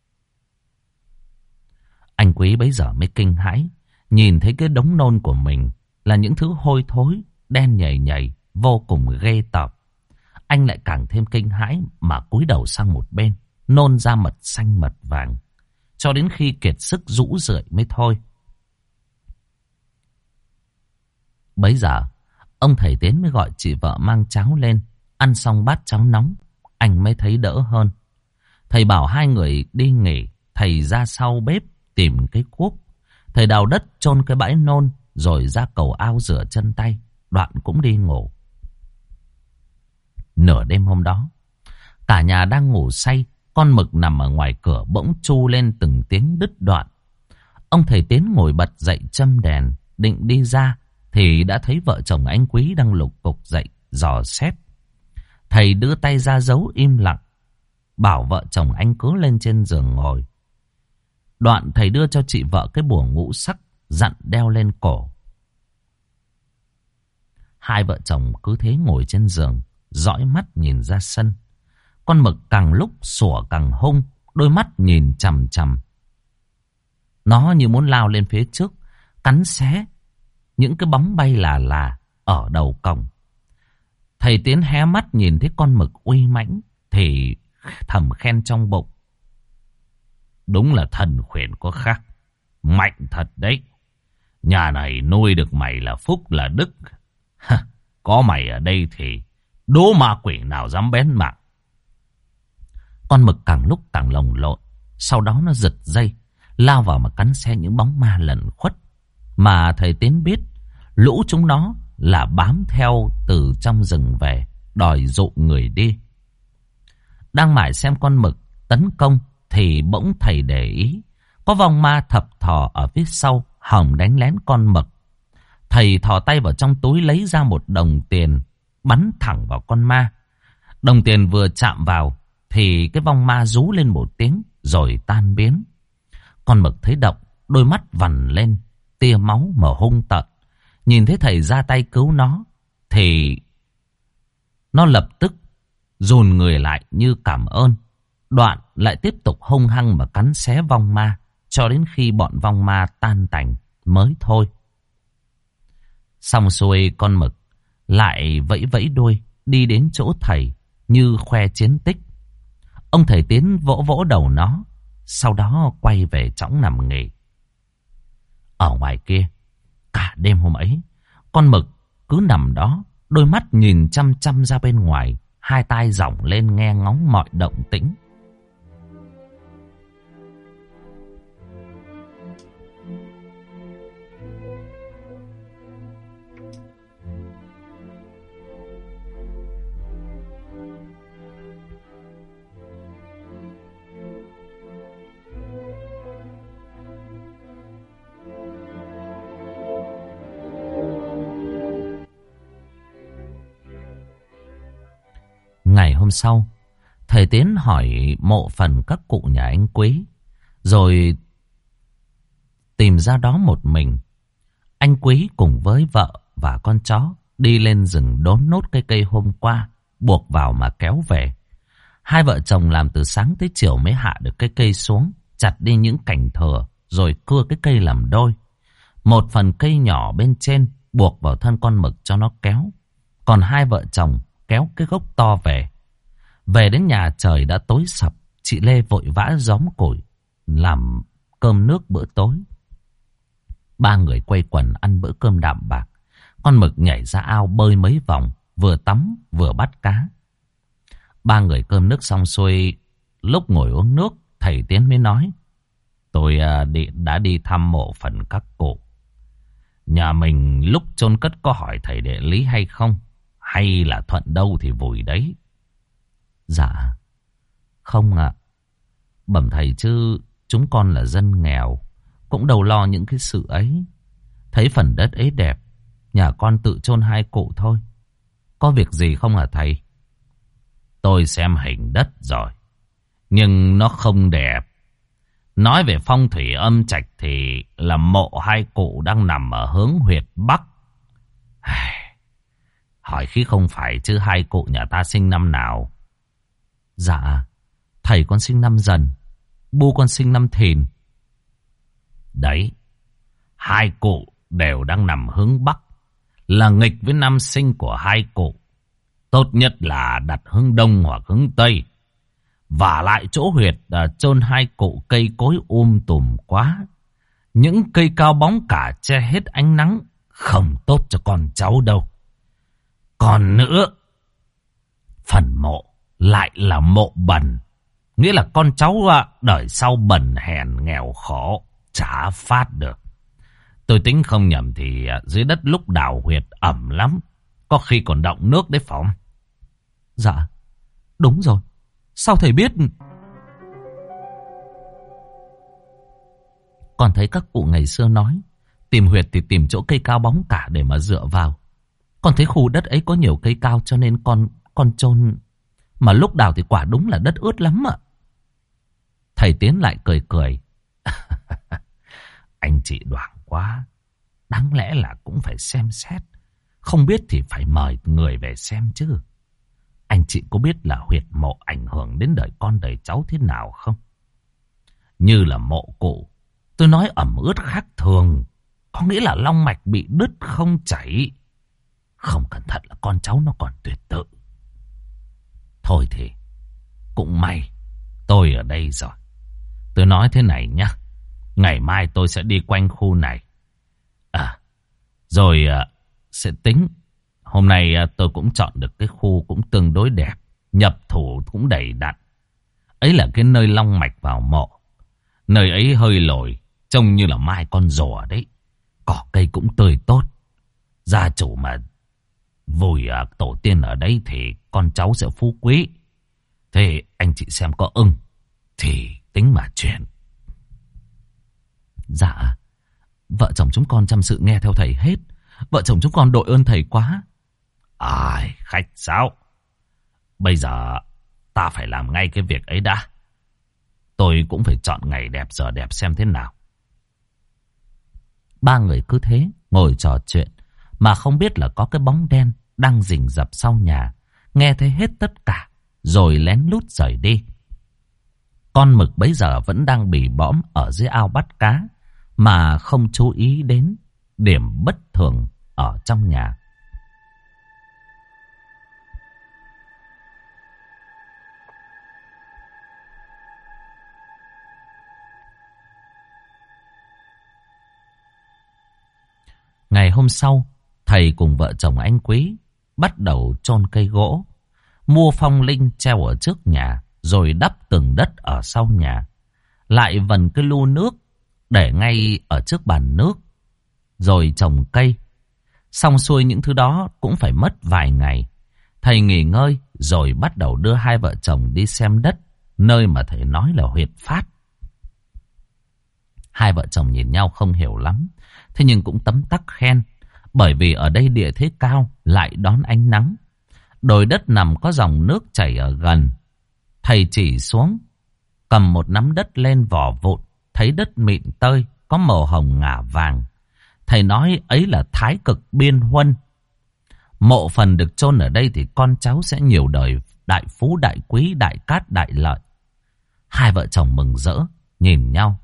Anh Quý bấy giờ mới kinh hãi, nhìn thấy cái đống nôn của mình là những thứ hôi thối, đen nhầy nhầy, vô cùng ghê tởm. Anh lại càng thêm kinh hãi mà cúi đầu sang một bên, nôn ra mật xanh mật vàng, cho đến khi kiệt sức rũ rượi mới thôi. Bấy giờ, ông thầy Tiến mới gọi chị vợ mang cháo lên. Ăn xong bát cháo nóng, anh mới thấy đỡ hơn. Thầy bảo hai người đi nghỉ, thầy ra sau bếp tìm cái cuốc. Thầy đào đất chôn cái bãi nôn, rồi ra cầu ao rửa chân tay, đoạn cũng đi ngủ. Nửa đêm hôm đó, cả nhà đang ngủ say, con mực nằm ở ngoài cửa bỗng tru lên từng tiếng đứt đoạn. Ông thầy Tiến ngồi bật dậy châm đèn, định đi ra thì đã thấy vợ chồng anh Quý đang lục cục dậy dò xét. Thầy đưa tay ra dấu im lặng, bảo vợ chồng anh cứ lên trên giường ngồi. Đoạn thầy đưa cho chị vợ cái bùa ngũ sắc, dặn đeo lên cổ. Hai vợ chồng cứ thế ngồi trên giường, dõi mắt nhìn ra sân. Con mực càng lúc sủa càng hung, đôi mắt nhìn chằm chằm. Nó như muốn lao lên phía trước, cắn xé những cái bóng bay là ở đầu cổng. Thầy Tiến hé mắt nhìn thấy con mực uy mãnh thì thầm khen trong bụng. Đúng là thần khuyển có khác, mạnh thật đấy. Nhà này nuôi được mày là phúc là đức. Có mày ở đây thì đố ma quỷ nào dám bén mạng. Con mực càng lúc càng lồng lộn, sau đó nó giật dây, lao vào mà cắn xé những bóng ma lẩn khuất. Mà thầy Tiến biết lũ chúng nó là bám theo từ trong rừng về, đòi dụ người đi. Đang mải xem con mực tấn công thì bỗng thầy để ý có vong ma thập thò ở phía sau hòng đánh lén con mực. Thầy thò tay vào trong túi lấy ra một đồng tiền, bắn thẳng vào con ma. Đồng tiền vừa chạm vào thì cái vong ma rú lên một tiếng rồi tan biến. Con mực thấy động, đôi mắt vằn lên tia máu mà hung tợn. Nhìn thấy thầy ra tay cứu nó thì Nó lập tức dồn người lại như cảm ơn. Đoạn lại tiếp tục hung hăng mà cắn xé vong ma cho đến khi bọn vong ma tan tành mới thôi. Xong xuôi, con mực lại vẫy vẫy đuôi đi đến chỗ thầy như khoe chiến tích. Ông thầy Tiến vỗ vỗ đầu nó, sau đó quay về chõng nằm nghỉ. Ở ngoài kia, cả đêm hôm ấy, con mực cứ nằm đó, đôi mắt nhìn chăm chăm ra bên ngoài, hai tai dỏng lên nghe ngóng mọi động tĩnh. Ngày hôm sau, thầy Tiến hỏi mộ phần các cụ nhà anh Quý, rồi tìm ra đó một mình. Anh Quý cùng với vợ và con chó đi lên rừng đốn nốt cây hôm qua, buộc vào mà kéo về. Hai vợ chồng làm từ sáng tới chiều mới hạ được cây xuống, chặt đi những cành thừa, rồi cưa cái cây làm đôi. Một phần cây nhỏ bên trên buộc vào thân con mực cho nó kéo. Còn hai vợ chồng kéo cái gốc to về. Về đến nhà trời đã tối sập, chị Lê vội vã gióng củi làm cơm nước bữa tối. Ba người quây quần ăn bữa cơm đạm bạc. Con mực nhảy ra ao bơi mấy vòng, vừa tắm vừa bắt cá. Ba người cơm nước xong xuôi, lúc ngồi uống nước, thầy Tiến mới nói: Tôi đã đi thăm mộ phần các cụ. Nhà mình lúc chôn cất có hỏi thầy địa lý hay không? Hay là thuận đâu thì vùi đấy? Dạ, không ạ. Bẩm thầy chứ chúng con là dân nghèo, cũng đâu lo những cái sự ấy. Thấy phần đất ấy đẹp, nhà con tự chôn hai cụ thôi. Có việc gì không hả thầy? Tôi xem hình đất rồi, nhưng nó không đẹp. Nói về phong thủy âm trạch thì là mộ hai cụ đang nằm ở hướng huyệt Bắc. Hỏi khi không phải chứ hai cụ nhà ta sinh năm nào? Dạ, thầy con sinh năm Dần, bu con sinh năm Thìn. Đấy, hai cụ đều đang nằm hướng Bắc, là nghịch với năm sinh của hai cụ. Tốt nhất là đặt hướng Đông hoặc hướng Tây. Vả lại chỗ huyệt chôn hai cụ cây cối tùm quá. Những cây cao bóng cả che hết ánh nắng, không tốt cho con cháu đâu. Còn nữa, phần mộ lại là mộ bần, nghĩa là con cháu đời sau bần hèn nghèo khổ, chả phát được. Tôi tính không nhầm thì dưới đất lúc đào huyệt ẩm lắm, có khi còn đọng nước đấy phải không? Dạ, đúng rồi. Sao thầy biết? Còn thấy các cụ ngày xưa nói, tìm huyệt thì tìm chỗ cây cao bóng cả để mà dựa vào. Còn thấy khu đất ấy có nhiều cây cao cho nên con chôn. Mà lúc đào thì quả đúng là đất ướt lắm ạ. Thầy Tiến lại cười cười. Anh chị đoảng quá. Đáng lẽ là cũng phải xem xét. Không biết thì phải mời người về xem chứ. Anh chị có biết là huyệt mộ ảnh hưởng đến đời con đời cháu thế nào không? Như là mộ cụ, tôi nói ẩm ướt khác thường, có nghĩa là long mạch bị đứt không chảy. Không cẩn thận là con cháu nó còn tuyệt tự. Thôi thì cũng may tôi ở đây rồi. Tôi nói thế này nhá, ngày mai tôi sẽ đi quanh khu này, rồi sẽ tính. Hôm nay tôi cũng chọn được cái khu cũng tương đối đẹp, nhập thủ cũng đầy đặn. Ấy là cái nơi long mạch vào mộ. Nơi ấy hơi lồi, trông như là mai con rùa đấy. Cỏ cây cũng tươi tốt. Gia chủ mà vùi tổ tiên ở đây thì con cháu sẽ phú quý. Thế anh chị xem có ưng thì tính mà chuyện. Dạ, vợ chồng chúng con chăm sự nghe theo thầy hết. Vợ chồng chúng con đội ơn thầy quá. Ai, khách sáo. Bây giờ ta phải làm ngay cái việc ấy đã. Tôi cũng phải chọn ngày đẹp giờ đẹp xem thế nào. Ba người cứ thế ngồi trò chuyện mà không biết là có cái bóng đen đang rình rập sau nhà. nghe thấy hết tất cả, rồi lén lút rời đi. Con mực bấy giờ vẫn đang bì bõm ở dưới ao bắt cá, mà không chú ý đến điểm bất thường ở trong nhà. Ngày hôm sau, thầy cùng vợ chồng anh Quý bắt đầu chôn cây gỗ, mua phong linh treo ở trước nhà, rồi đắp tường đất ở sau nhà. Lại vần cái lu nước để ngay ở trước bàn nước, rồi trồng cây. Xong xuôi những thứ đó cũng phải mất vài ngày. Thầy nghỉ ngơi rồi bắt đầu đưa hai vợ chồng đi xem đất, nơi mà thầy nói là huyệt phát. Hai vợ chồng nhìn nhau không hiểu lắm, thế nhưng cũng tấm tắc khen, bởi vì ở đây địa thế cao, lại đón ánh nắng. Đồi đất nằm có dòng nước chảy ở gần. Thầy chỉ xuống, cầm một nắm đất lên vò vụn, thấy đất mịn tơi, có màu hồng ngả vàng. Thầy nói ấy là thái cực biên huân. Mộ phần được chôn ở đây thì con cháu sẽ nhiều đời đại phú, đại quý, đại cát, đại lợi. Hai vợ chồng mừng rỡ, nhìn nhau.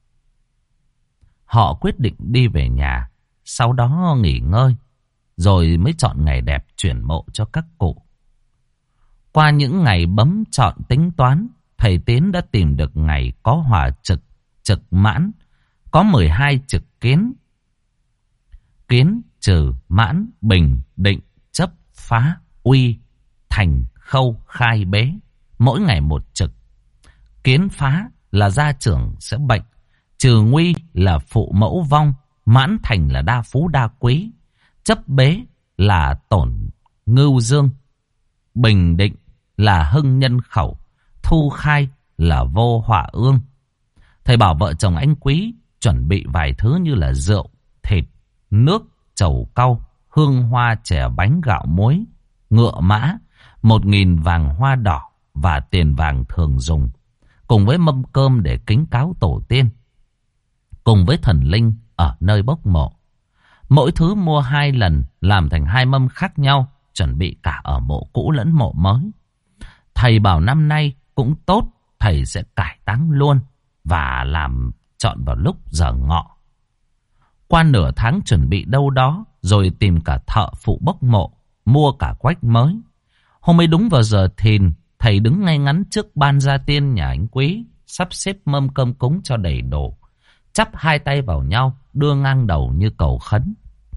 Họ quyết định đi về nhà, sau đó nghỉ ngơi, rồi mới chọn ngày đẹp chuyển mộ cho các cụ. Qua những ngày bấm chọn tính toán, thầy Tiến đã tìm được ngày có hỏa trực, trực mãn, có 12 trực kiến. Kiến, trừ, mãn, bình, định, chấp, phá, uy, thành, khâu, khai, bế. Mỗi ngày một trực. Kiến phá là gia trưởng sẽ bệnh, trừ nguy là phụ mẫu vong, mãn thành là đa phú đa quý, chấp bế là tổn ngưu dương, bình định là hưng nhân khẩu, thu khai là vô họa ương. Thầy bảo vợ chồng anh Quý chuẩn bị vài thứ như là rượu, thịt, nước, trầu cau, hương hoa, chè bánh, gạo muối, ngựa mã, 1.000 vàng hoa đỏ và tiền vàng thường dùng, cùng với mâm cơm để kính cáo tổ tiên, cùng với thần linh ở nơi bốc mộ. Mỗi thứ mua 2 lần, làm thành 2 mâm khác nhau, chuẩn bị cả ở mộ cũ lẫn mộ mới. Thầy bảo năm nay cũng tốt, thầy sẽ cải táng luôn và làm chọn vào lúc giờ ngọ. Qua nửa tháng chuẩn bị đâu đó, rồi tìm cả thợ phụ bốc mộ, mua cả quách mới. Hôm ấy đúng vào giờ thìn, thầy đứng ngay ngắn trước ban gia tiên nhà anh Quý, sắp xếp mâm cơm cúng cho đầy đủ, chắp 2 tay vào nhau, đưa ngang đầu như cầu khấn,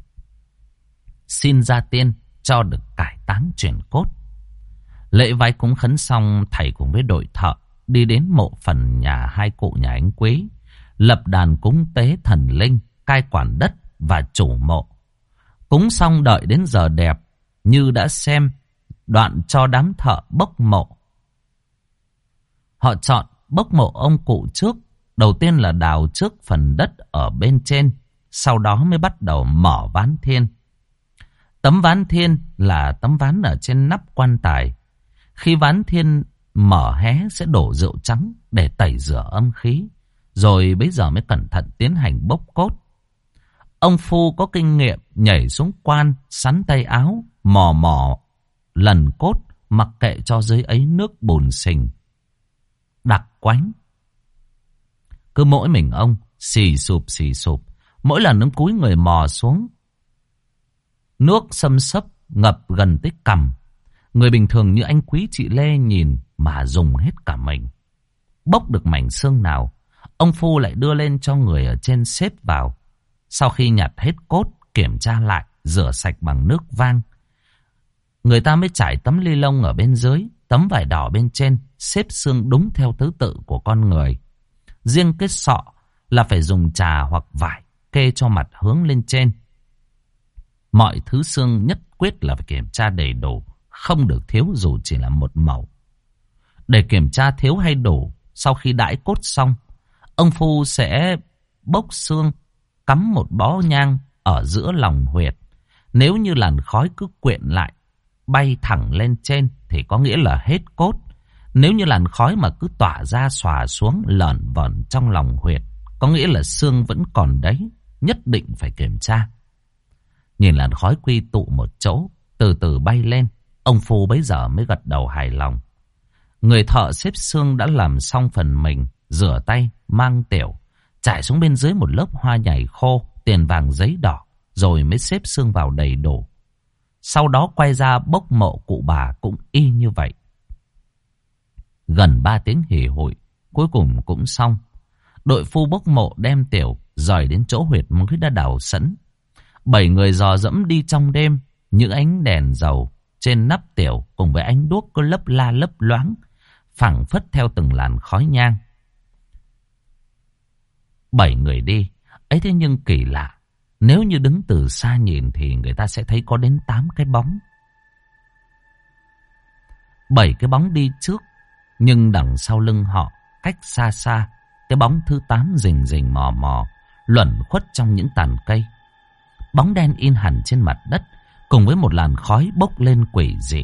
xin gia tiên cho được cải táng chuyển cốt. Lễ vái cúng khấn xong, thầy cùng với đội thợ đi đến mộ phần nhà hai cụ nhà anh Quý, lập đàn cúng tế thần linh, cai quản đất và chủ mộ. Cúng xong đợi đến giờ đẹp, như đã xem đoạn cho đám thợ bốc mộ. Họ chọn bốc mộ ông cụ trước. Đầu tiên là đào trước phần đất ở bên trên, sau đó mới bắt đầu mở ván thiên. Tấm ván thiên là tấm ván ở trên nắp quan tài. Khi ván thiên mở hé sẽ đổ rượu trắng để tẩy rửa âm khí, rồi bây giờ mới cẩn thận tiến hành bốc cốt. Ông phu có kinh nghiệm nhảy xuống quan, sắn tay áo, mò mò lần cốt, mặc kệ cho dưới ấy nước bùn sình đặc quánh. Cứ mỗi mình ông xì sụp, mỗi lần ông cúi người mò xuống, nước xâm xấp ngập gần tới cằm. Người bình thường như anh Quý chị Lê nhìn mà dùng hết cả mình. Bốc được mảnh xương nào, ông phu lại đưa lên cho người ở trên xếp vào. Sau khi nhặt hết cốt, kiểm tra lại, rửa sạch bằng nước vang, người ta mới trải tấm ly lông ở bên dưới, tấm vải đỏ bên trên, xếp xương đúng theo thứ tự của con người. Riêng cái sọ là phải dùng trà hoặc vải kê cho mặt hướng lên trên. Mọi thứ xương nhất quyết là phải kiểm tra đầy đủ, không được thiếu dù chỉ là một mẩu. Để kiểm tra thiếu hay đủ, sau khi đãi cốt xong, ông phu sẽ bốc xương, cắm một bó nhang ở giữa lòng huyệt. Nếu như làn khói cứ quyện lại, bay thẳng lên trên thì có nghĩa là hết cốt. Nếu như làn khói mà cứ tỏa ra xòa xuống lởn vởn trong lòng huyệt, có nghĩa là xương vẫn còn đấy, nhất định phải kiểm tra. Nhìn làn khói quy tụ một chỗ, từ từ bay lên, Ông Phu bấy giờ mới gật đầu hài lòng. Người thợ xếp xương đã làm xong phần mình, rửa tay, mang tiểu, trải xuống bên dưới một lớp hoa nhài khô, tiền vàng giấy đỏ, rồi mới xếp xương vào đầy đủ. Sau đó quay ra bốc mộ cụ bà cũng y như vậy. Gần 3 tiếng hì hụi, cuối cùng cũng xong. Đội phu bốc mộ đem tiểu dời đến chỗ huyệt mới đã đào sẵn. 7 người dò dẫm đi trong đêm, những ánh đèn dầu trên nắp tiểu cùng với ánh đuốc có lấp la lấp loáng, phảng phất theo từng làn khói nhang. 7 người đi, ấy thế nhưng kỳ lạ. Nếu như đứng từ xa nhìn thì người ta sẽ thấy có đến 8 cái bóng. 7 cái bóng đi trước, nhưng đằng sau lưng họ, cách xa xa, cái bóng thứ 8 rình rình mò mò, luẩn khuất trong những tàn cây. Bóng đen in hẳn trên mặt đất, cùng với một làn khói bốc lên quỷ dị.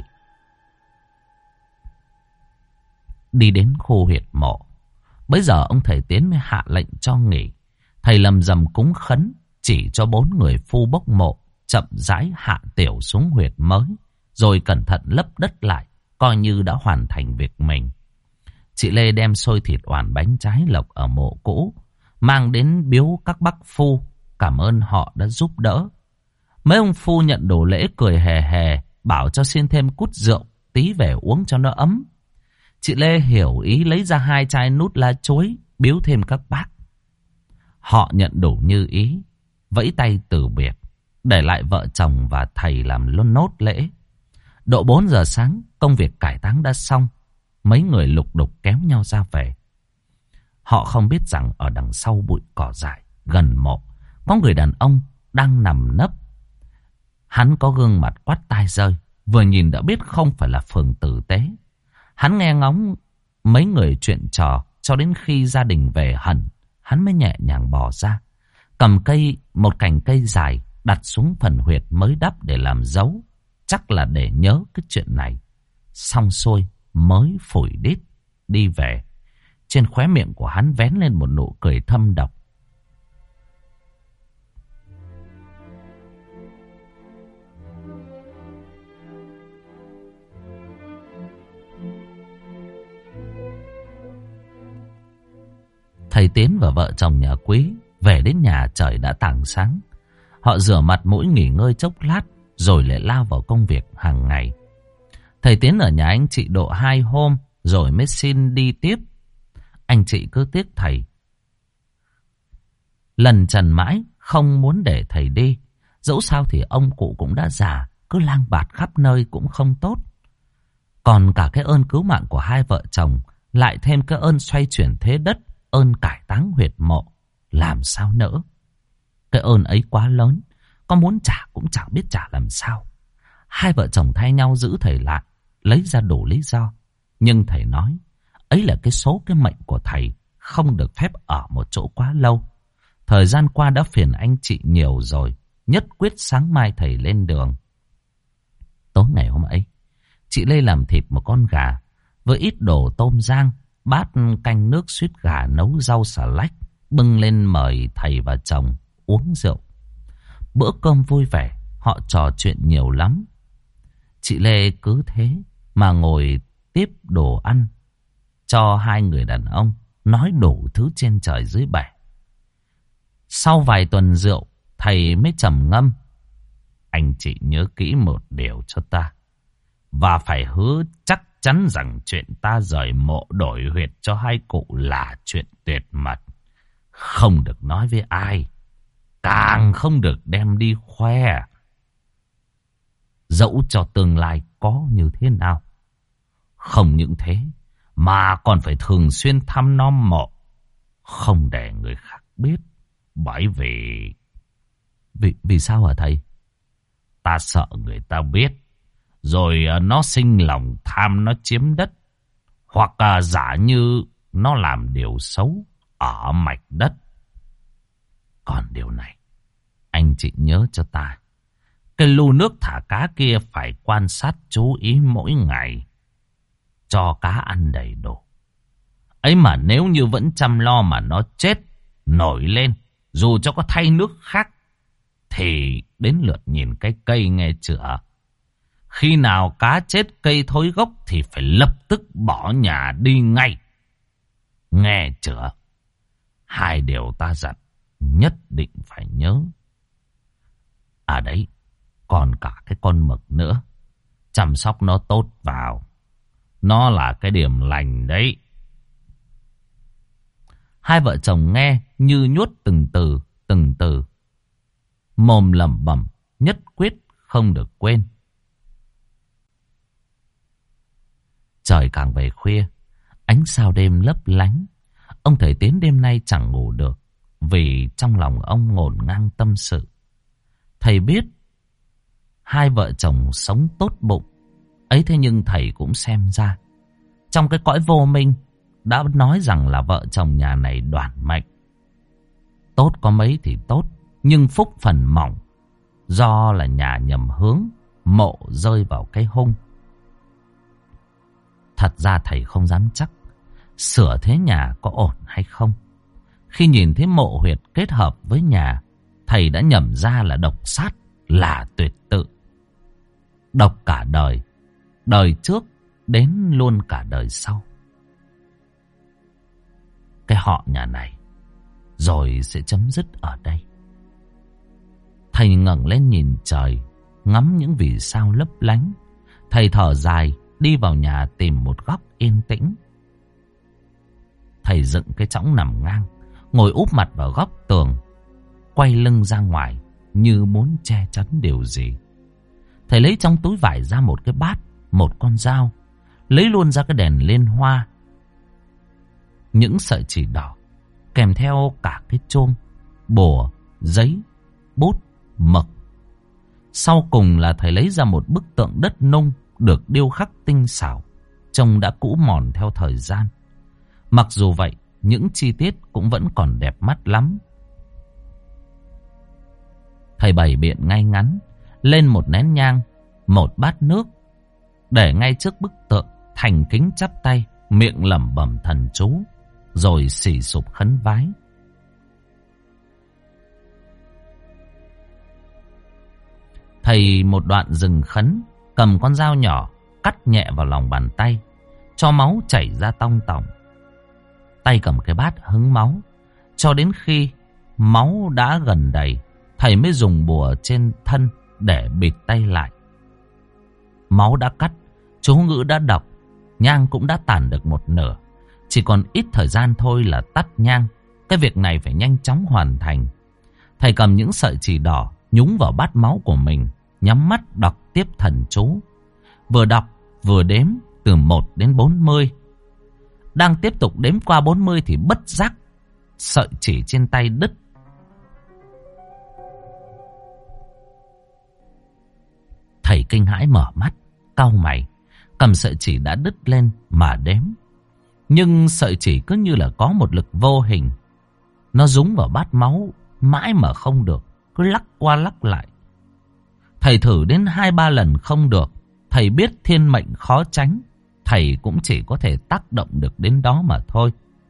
Đi đến khu huyệt mộ, bấy giờ ông thầy Tiến mới hạ lệnh cho nghỉ. Thầy lầm rầm cúng khấn, chỉ cho 4 người phu bốc mộ chậm rãi hạ tiểu xuống huyệt mới, rồi cẩn thận lấp đất lại, coi như đã hoàn thành việc mình. Chị Lê đem xôi thịt oản bánh trái lộc ở mộ cũ, mang đến biếu các bác phu, cảm ơn họ đã giúp đỡ. Mấy ông phu nhận đồ lễ cười hề hề, bảo cho xin thêm cút rượu, tí về uống cho nó ấm. Chị Lê hiểu ý lấy ra 2 chai nút lá chuối, biếu thêm các bác. Họ nhận đủ như ý, vẫy tay từ biệt, để lại vợ chồng và thầy làm luôn nốt lễ. Độ 4 giờ sáng, công việc cải táng đã xong. Mấy người lục đục kéo nhau ra về. Họ không biết rằng ở đằng sau bụi cỏ dại, gần mộ, có người đàn ông đang nằm nấp. Hắn có gương mặt quắt tai rơi, vừa nhìn đã biết không phải là phường tử tế. Hắn nghe ngóng mấy người chuyện trò, cho đến khi gia đình về hẳn, hắn mới nhẹ nhàng bò ra, cầm một cành cây dài đặt xuống phần huyệt mới đắp để làm dấu, chắc là để nhớ cái chuyện này. Xong xuôi mới phủi đít đi về. Trên khóe miệng của hắn vén lên một nụ cười thâm độc. Thầy Tiến và vợ chồng nhà Quý về đến nhà trời đã tảng sáng. Họ rửa mặt mũi nghỉ ngơi chốc lát, rồi lại lao vào công việc hàng ngày. Thầy Tiến ở nhà anh chị độ 2 hôm, rồi mới xin đi tiếp. Anh chị cứ tiếc thầy, lần trần mãi, không muốn để thầy đi. Dẫu sao thì ông cụ cũng đã già, cứ lang bạt khắp nơi cũng không tốt. Còn cả cái ơn cứu mạng của hai vợ chồng, lại thêm cái ơn xoay chuyển thế đất, ơn cải táng huyệt mộ, làm sao nỡ. Cái ơn ấy quá lớn, có muốn trả cũng chẳng biết trả làm sao. Hai vợ chồng thay nhau giữ thầy lại, lấy ra đủ lý do. Nhưng thầy nói, ấy là cái số cái mệnh của thầy, không được phép ở một chỗ quá lâu. Thời gian qua đã phiền anh chị nhiều rồi, nhất quyết sáng mai thầy lên đường. Tối ngày hôm ấy, chị Lê làm thịt một con gà, với ít đồ tôm rang, bát canh nước suýt gà nấu rau xà lách, bưng lên mời thầy và chồng uống rượu. Bữa cơm vui vẻ, họ trò chuyện nhiều lắm. Chị Lê cứ thế mà ngồi tiếp đồ ăn cho hai người đàn ông, nói đủ thứ trên trời dưới bể. Sau vài tuần rượu, thầy mới trầm ngâm. Anh chị nhớ kỹ một điều cho ta, và phải hứa chắc chắn rằng chuyện ta rời mộ đổi huyệt cho hai cụ là chuyện tuyệt mật. Không được nói với ai, càng không được đem đi khoe. Dẫu cho tương lai có như thế nào. Không những thế, mà còn phải thường xuyên thăm nom mộ, không để người khác biết. Bởi vì... Vì sao hả thầy? Ta sợ người ta biết, rồi nó sinh lòng tham, nó chiếm đất, hoặc giả như nó làm điều xấu ở mạch đất. Còn điều này, anh chị nhớ cho ta, cái lu nước thả cá kia phải quan sát chú ý mỗi ngày, cho cá ăn đầy đủ. Ấy mà nếu như vẫn chăm lo mà nó chết nổi lên, dù cho có thay nước khác, thì đến lượt nhìn cái cây nghe chưa? Khi nào cá chết cây thối gốc thì phải lập tức bỏ nhà đi ngay. Nghe chưa? 2 điều ta dặn nhất định phải nhớ. À đấy, còn cả cái con mực nữa. Chăm sóc nó tốt vào. Nó là cái điểm lành đấy. 2 vợ chồng nghe như nhuốt từng từ. Mồm lẩm bẩm, nhất quyết không được quên. Trời càng về khuya, ánh sao đêm lấp lánh. Ông thầy Tiến đêm nay chẳng ngủ được, vì trong lòng ông ngổn ngang tâm sự. Thầy biết 2 vợ chồng sống tốt bụng, ấy thế nhưng thầy cũng xem ra trong cái cõi vô minh đã nói rằng là vợ chồng nhà này đoản mệnh. Tốt có mấy thì tốt, nhưng phúc phần mỏng, do là nhà nhầm hướng, mộ rơi vào cái hung. Thật ra thầy không dám chắc sửa thế nhà có ổn hay không. Khi nhìn thấy mộ huyệt kết hợp với nhà, thầy đã nhẩm ra là độc sát là tuyệt tự. Độc cả đời, đời trước đến luôn cả đời sau. Cái họ nhà này rồi sẽ chấm dứt ở đây. Thầy ngẩng lên nhìn trời, ngắm những vì sao lấp lánh. Thầy thở dài, đi vào nhà tìm một góc yên tĩnh. Thầy dựng cái chõng nằm ngang, ngồi úp mặt vào góc tường, quay lưng ra ngoài như muốn che chắn điều gì. Thầy lấy trong túi vải ra một cái bát, một con dao, lấy luôn ra cái đèn lên hoa, những sợi chỉ đỏ, kèm theo cả cái chôm, bùa, giấy, bút, mực. Sau cùng là thầy lấy ra một bức tượng đất nung được điêu khắc tinh xảo, trông đã cũ mòn theo thời gian. Mặc dù vậy, những chi tiết cũng vẫn còn đẹp mắt lắm. Thầy bày biện ngay ngắn, lên một nén nhang, một bát nước, để ngay trước bức tượng, thành kính chắp tay, miệng lẩm bẩm thần chú, rồi xì sụp khấn vái. Thầy một đoạn dừng khấn, cầm con dao nhỏ, cắt nhẹ vào lòng bàn tay, cho máu chảy ra tong tỏng. Tay cầm cái bát hứng máu, cho đến khi máu đã gần đầy, thầy mới dùng bùa trên thân để bịt tay lại. Máu đã cắt, chú ngữ đã đọc, nhang cũng đã tàn được một nửa. Chỉ còn ít thời gian thôi là tắt nhang. Cái việc này phải nhanh chóng hoàn thành. Thầy cầm những sợi chỉ đỏ nhúng vào bát máu của mình, nhắm mắt đọc tiếp thần chú. Vừa đọc vừa đếm từ 1 đến 40. Đang tiếp tục đếm qua 40 thì bất giác sợi chỉ trên tay đứt. Thầy kinh hãi mở mắt, cau mày, cầm sợi chỉ đã đứt lên mà đếm. Nhưng sợi chỉ cứ như là có một lực vô hình, nó dúng vào bát máu mãi mà không được, cứ lắc qua lắc lại. Thầy thử đến 2-3 lần không được. Thầy biết thiên mệnh khó tránh, thầy cũng chỉ có thể tác động được đến đó mà thôi.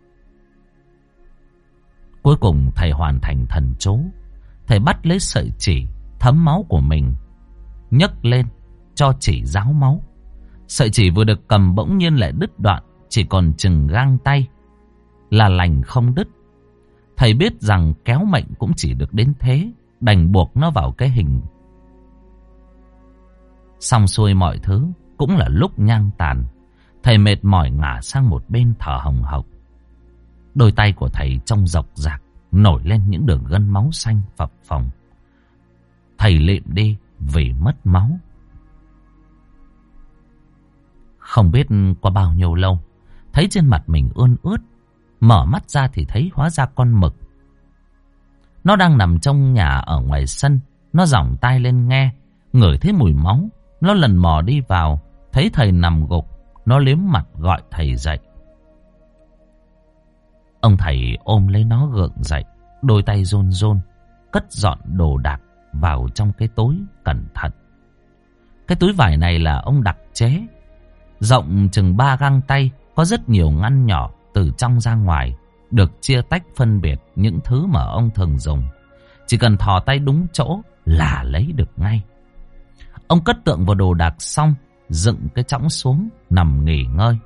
Cuối cùng thầy hoàn thành thần chú. Thầy bắt lấy sợi chỉ thấm máu của mình, nhấc lên cho chỉ ráo máu. Sợi chỉ vừa được cầm bỗng nhiên lại đứt đoạn, chỉ còn chừng gang tay, là lành không đứt. Thầy biết rằng kéo mệnh cũng chỉ được đến thế, đành buộc nó vào cái hình. Xong xuôi mọi thứ, cũng là lúc nhang tàn. Thầy mệt mỏi ngả sang một bên thở hồng hộc. Đôi tay của thầy trông rộc rạc, nổi lên những đường gân máu xanh phập phồng. Thầy lịm đi vì mất máu. Không biết qua bao nhiêu lâu, thấy trên mặt mình ươn ướt, mở mắt ra thì thấy hóa ra con mực. Nó đang nằm trong nhà ở ngoài sân. Nó giỏng tai lên nghe, ngửi thấy mùi máu. Nó lần mò đi vào, thấy thầy nằm gục, nó liếm mặt gọi thầy dậy. Ông thầy ôm lấy nó gượng dậy, đôi tay run run, cất dọn đồ đạc vào trong cái túi cẩn thận. Cái túi vải này là ông đặc chế, rộng chừng 3 găng tay, có rất nhiều ngăn nhỏ từ trong ra ngoài, được chia tách phân biệt những thứ mà ông thường dùng. Chỉ cần thò tay đúng chỗ là lấy được ngay. Ông cất tượng vào đồ đạc xong, dựng cái chõng xuống, nằm nghỉ ngơi.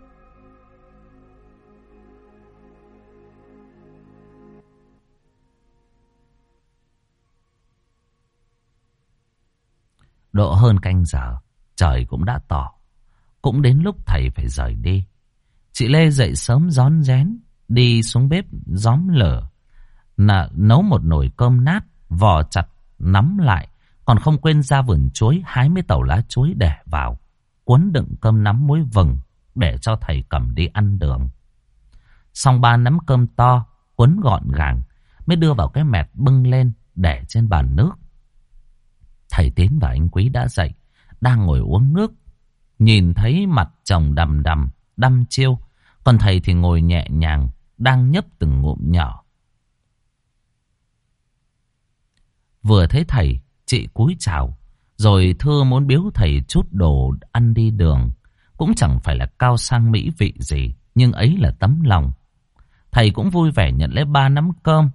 Độ hơn canh giờ, trời cũng đã tỏ. Cũng đến lúc thầy phải rời đi. Chị Lê dậy sớm rón rén, đi xuống bếp gióm lửa, nấu một nồi cơm nát, vò chặt, nắm lại. Còn không quên ra vườn chuối, hái mấy tàu lá chuối để vào, cuốn đựng cơm nắm muối vừng, để cho thầy cầm đi ăn đường. Xong 3 nắm cơm to, cuốn gọn gàng, mới đưa vào cái mẹt bưng lên, để trên bàn nước. Thầy Tín và anh Quý đã dậy, đang ngồi uống nước. Nhìn thấy mặt chồng đăm đăm, đăm chiêu. Còn thầy thì ngồi nhẹ nhàng, đang nhấp từng ngụm nhỏ. Vừa thấy thầy, chị cúi chào, rồi thưa muốn biếu thầy chút đồ ăn đi đường. Cũng chẳng phải là cao sang mỹ vị gì, nhưng ấy là tấm lòng. Thầy cũng vui vẻ nhận lấy 3 nắm cơm.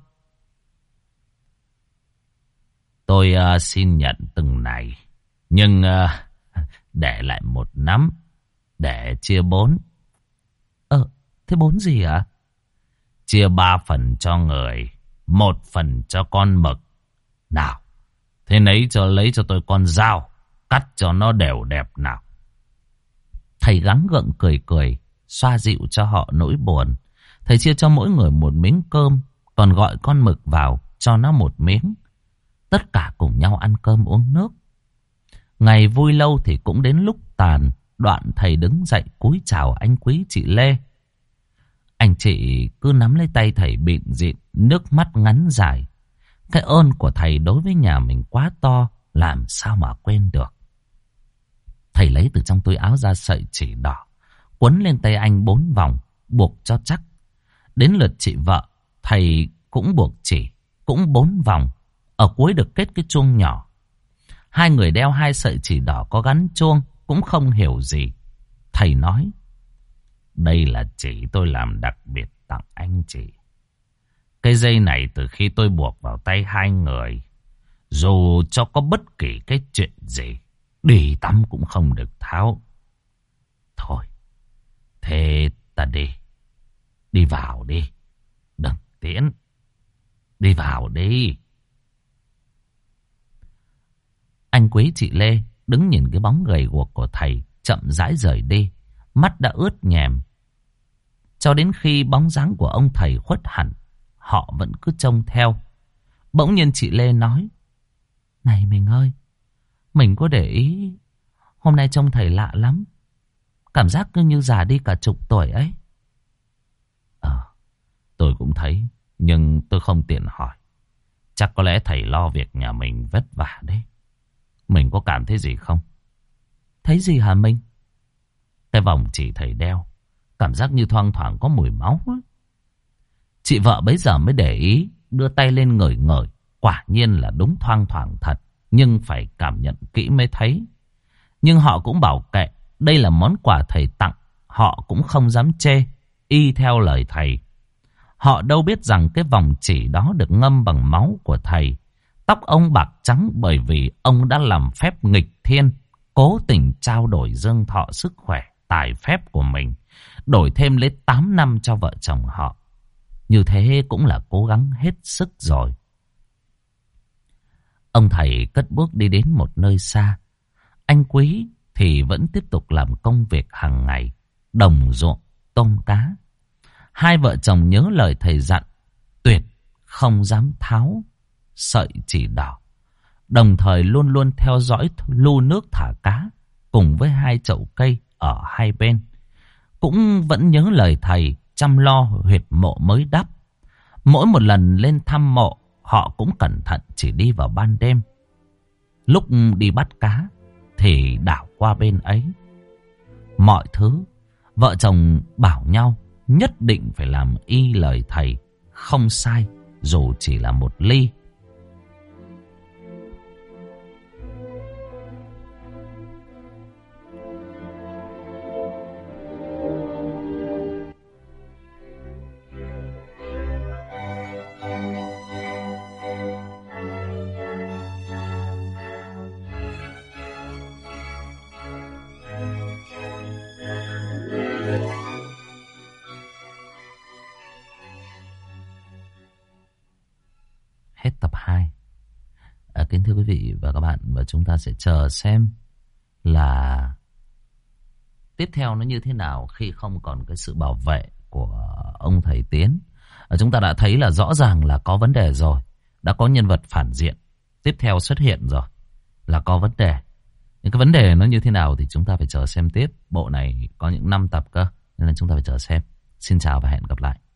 Tôi xin nhận từng này, nhưng để lại 1 nắm, để chia 4. Thế 4 gì ạ? Chia 3 phần cho người, 1 phần cho con mực. Nào, thế lấy cho tôi con dao, cắt cho nó đều đẹp nào. Thầy gắng gượng cười cười, xoa dịu cho họ nỗi buồn. Thầy chia cho mỗi người 1 miếng cơm, còn gọi con mực vào cho nó 1 miếng. Tất cả cùng nhau ăn cơm uống nước. Ngày vui lâu thì cũng đến lúc tàn. Đoạn thầy đứng dậy cúi chào anh Quý, chị Lê. Anh chị cứ nắm lấy tay thầy bịn dịn, nước mắt ngắn dài. Cái ơn của thầy đối với nhà mình quá to, làm sao mà quên được. Thầy lấy từ trong túi áo ra sợi chỉ đỏ, quấn lên tay anh 4 vòng, buộc cho chắc. Đến lượt chị vợ, thầy cũng buộc chỉ, cũng 4 vòng. Ở cuối được kết cái chuông nhỏ. 2 người đeo 2 sợi chỉ đỏ có gắn chuông, cũng không hiểu gì. Thầy nói, đây là chỉ tôi làm đặc biệt tặng anh chị. Cái dây này từ khi tôi buộc vào tay 2 người, dù cho có bất kỳ cái chuyện gì, đi tắm cũng không được tháo. Thôi, thế ta đi. Đi vào đi, đừng tiễn. Đi vào đi. Anh Quý, chị Lê đứng nhìn cái bóng gầy guộc của thầy chậm rãi rời đi, mắt đã ướt nhèm. Cho đến khi bóng dáng của ông thầy khuất hẳn, họ vẫn cứ trông theo. Bỗng nhiên chị Lê nói, này mình ơi, mình có để ý hôm nay trông thầy lạ lắm. Cảm giác cứ như già đi cả chục tuổi ấy. Tôi cũng thấy, nhưng tôi không tiện hỏi. Chắc có lẽ thầy lo việc nhà mình vất vả đấy. Mình có cảm thấy gì không? Thấy gì hả mình? Cái vòng chỉ thầy đeo, cảm giác như thoang thoảng có mùi máu ấy. Chị vợ bấy giờ mới để ý, đưa tay lên ngửi ngửi. Quả nhiên là đúng thoang thoảng thật, nhưng phải cảm nhận kỹ mới thấy. Nhưng họ cũng bảo kệ, đây là món quà thầy tặng, họ cũng không dám chê, y theo lời thầy. Họ đâu biết rằng cái vòng chỉ đó được ngâm bằng máu của thầy. Tóc ông bạc trắng bởi vì ông đã làm phép nghịch thiên, cố tình trao đổi dương thọ sức khỏe, tài phép của mình, đổi thêm lấy 8 năm cho vợ chồng họ. Như thế cũng là cố gắng hết sức rồi. Ông thầy cất bước đi đến một nơi xa. Anh Quý thì vẫn tiếp tục làm công việc hàng ngày, đồng ruộng, tôm cá. 2 vợ chồng nhớ lời thầy dặn, tuyệt không dám tháo sợi chỉ đỏ. Đồng thời luôn luôn theo dõi lu nước thả cá, cùng với 2 chậu cây ở hai bên. Cũng vẫn nhớ lời thầy chăm lo huyệt mộ mới đắp. Mỗi một lần lên thăm mộ, họ cũng cẩn thận chỉ đi vào ban đêm. Lúc đi bắt cá thì đảo qua bên ấy. Mọi thứ vợ chồng bảo nhau nhất định phải làm y lời thầy, không sai dù chỉ là một ly. kính thưa quý vị và các bạn, và chúng ta sẽ chờ xem là tiếp theo nó như thế nào khi không còn cái sự bảo vệ của ông thầy Tiến. Chúng ta đã thấy là rõ ràng là có vấn đề rồi. Đã có nhân vật phản diện tiếp theo xuất hiện rồi, là có vấn đề. Nhưng cái vấn đề nó như thế nào thì chúng ta phải chờ xem tiếp. Bộ này có những 5 tập cơ, nên là chúng ta phải chờ xem. Xin chào và hẹn gặp lại.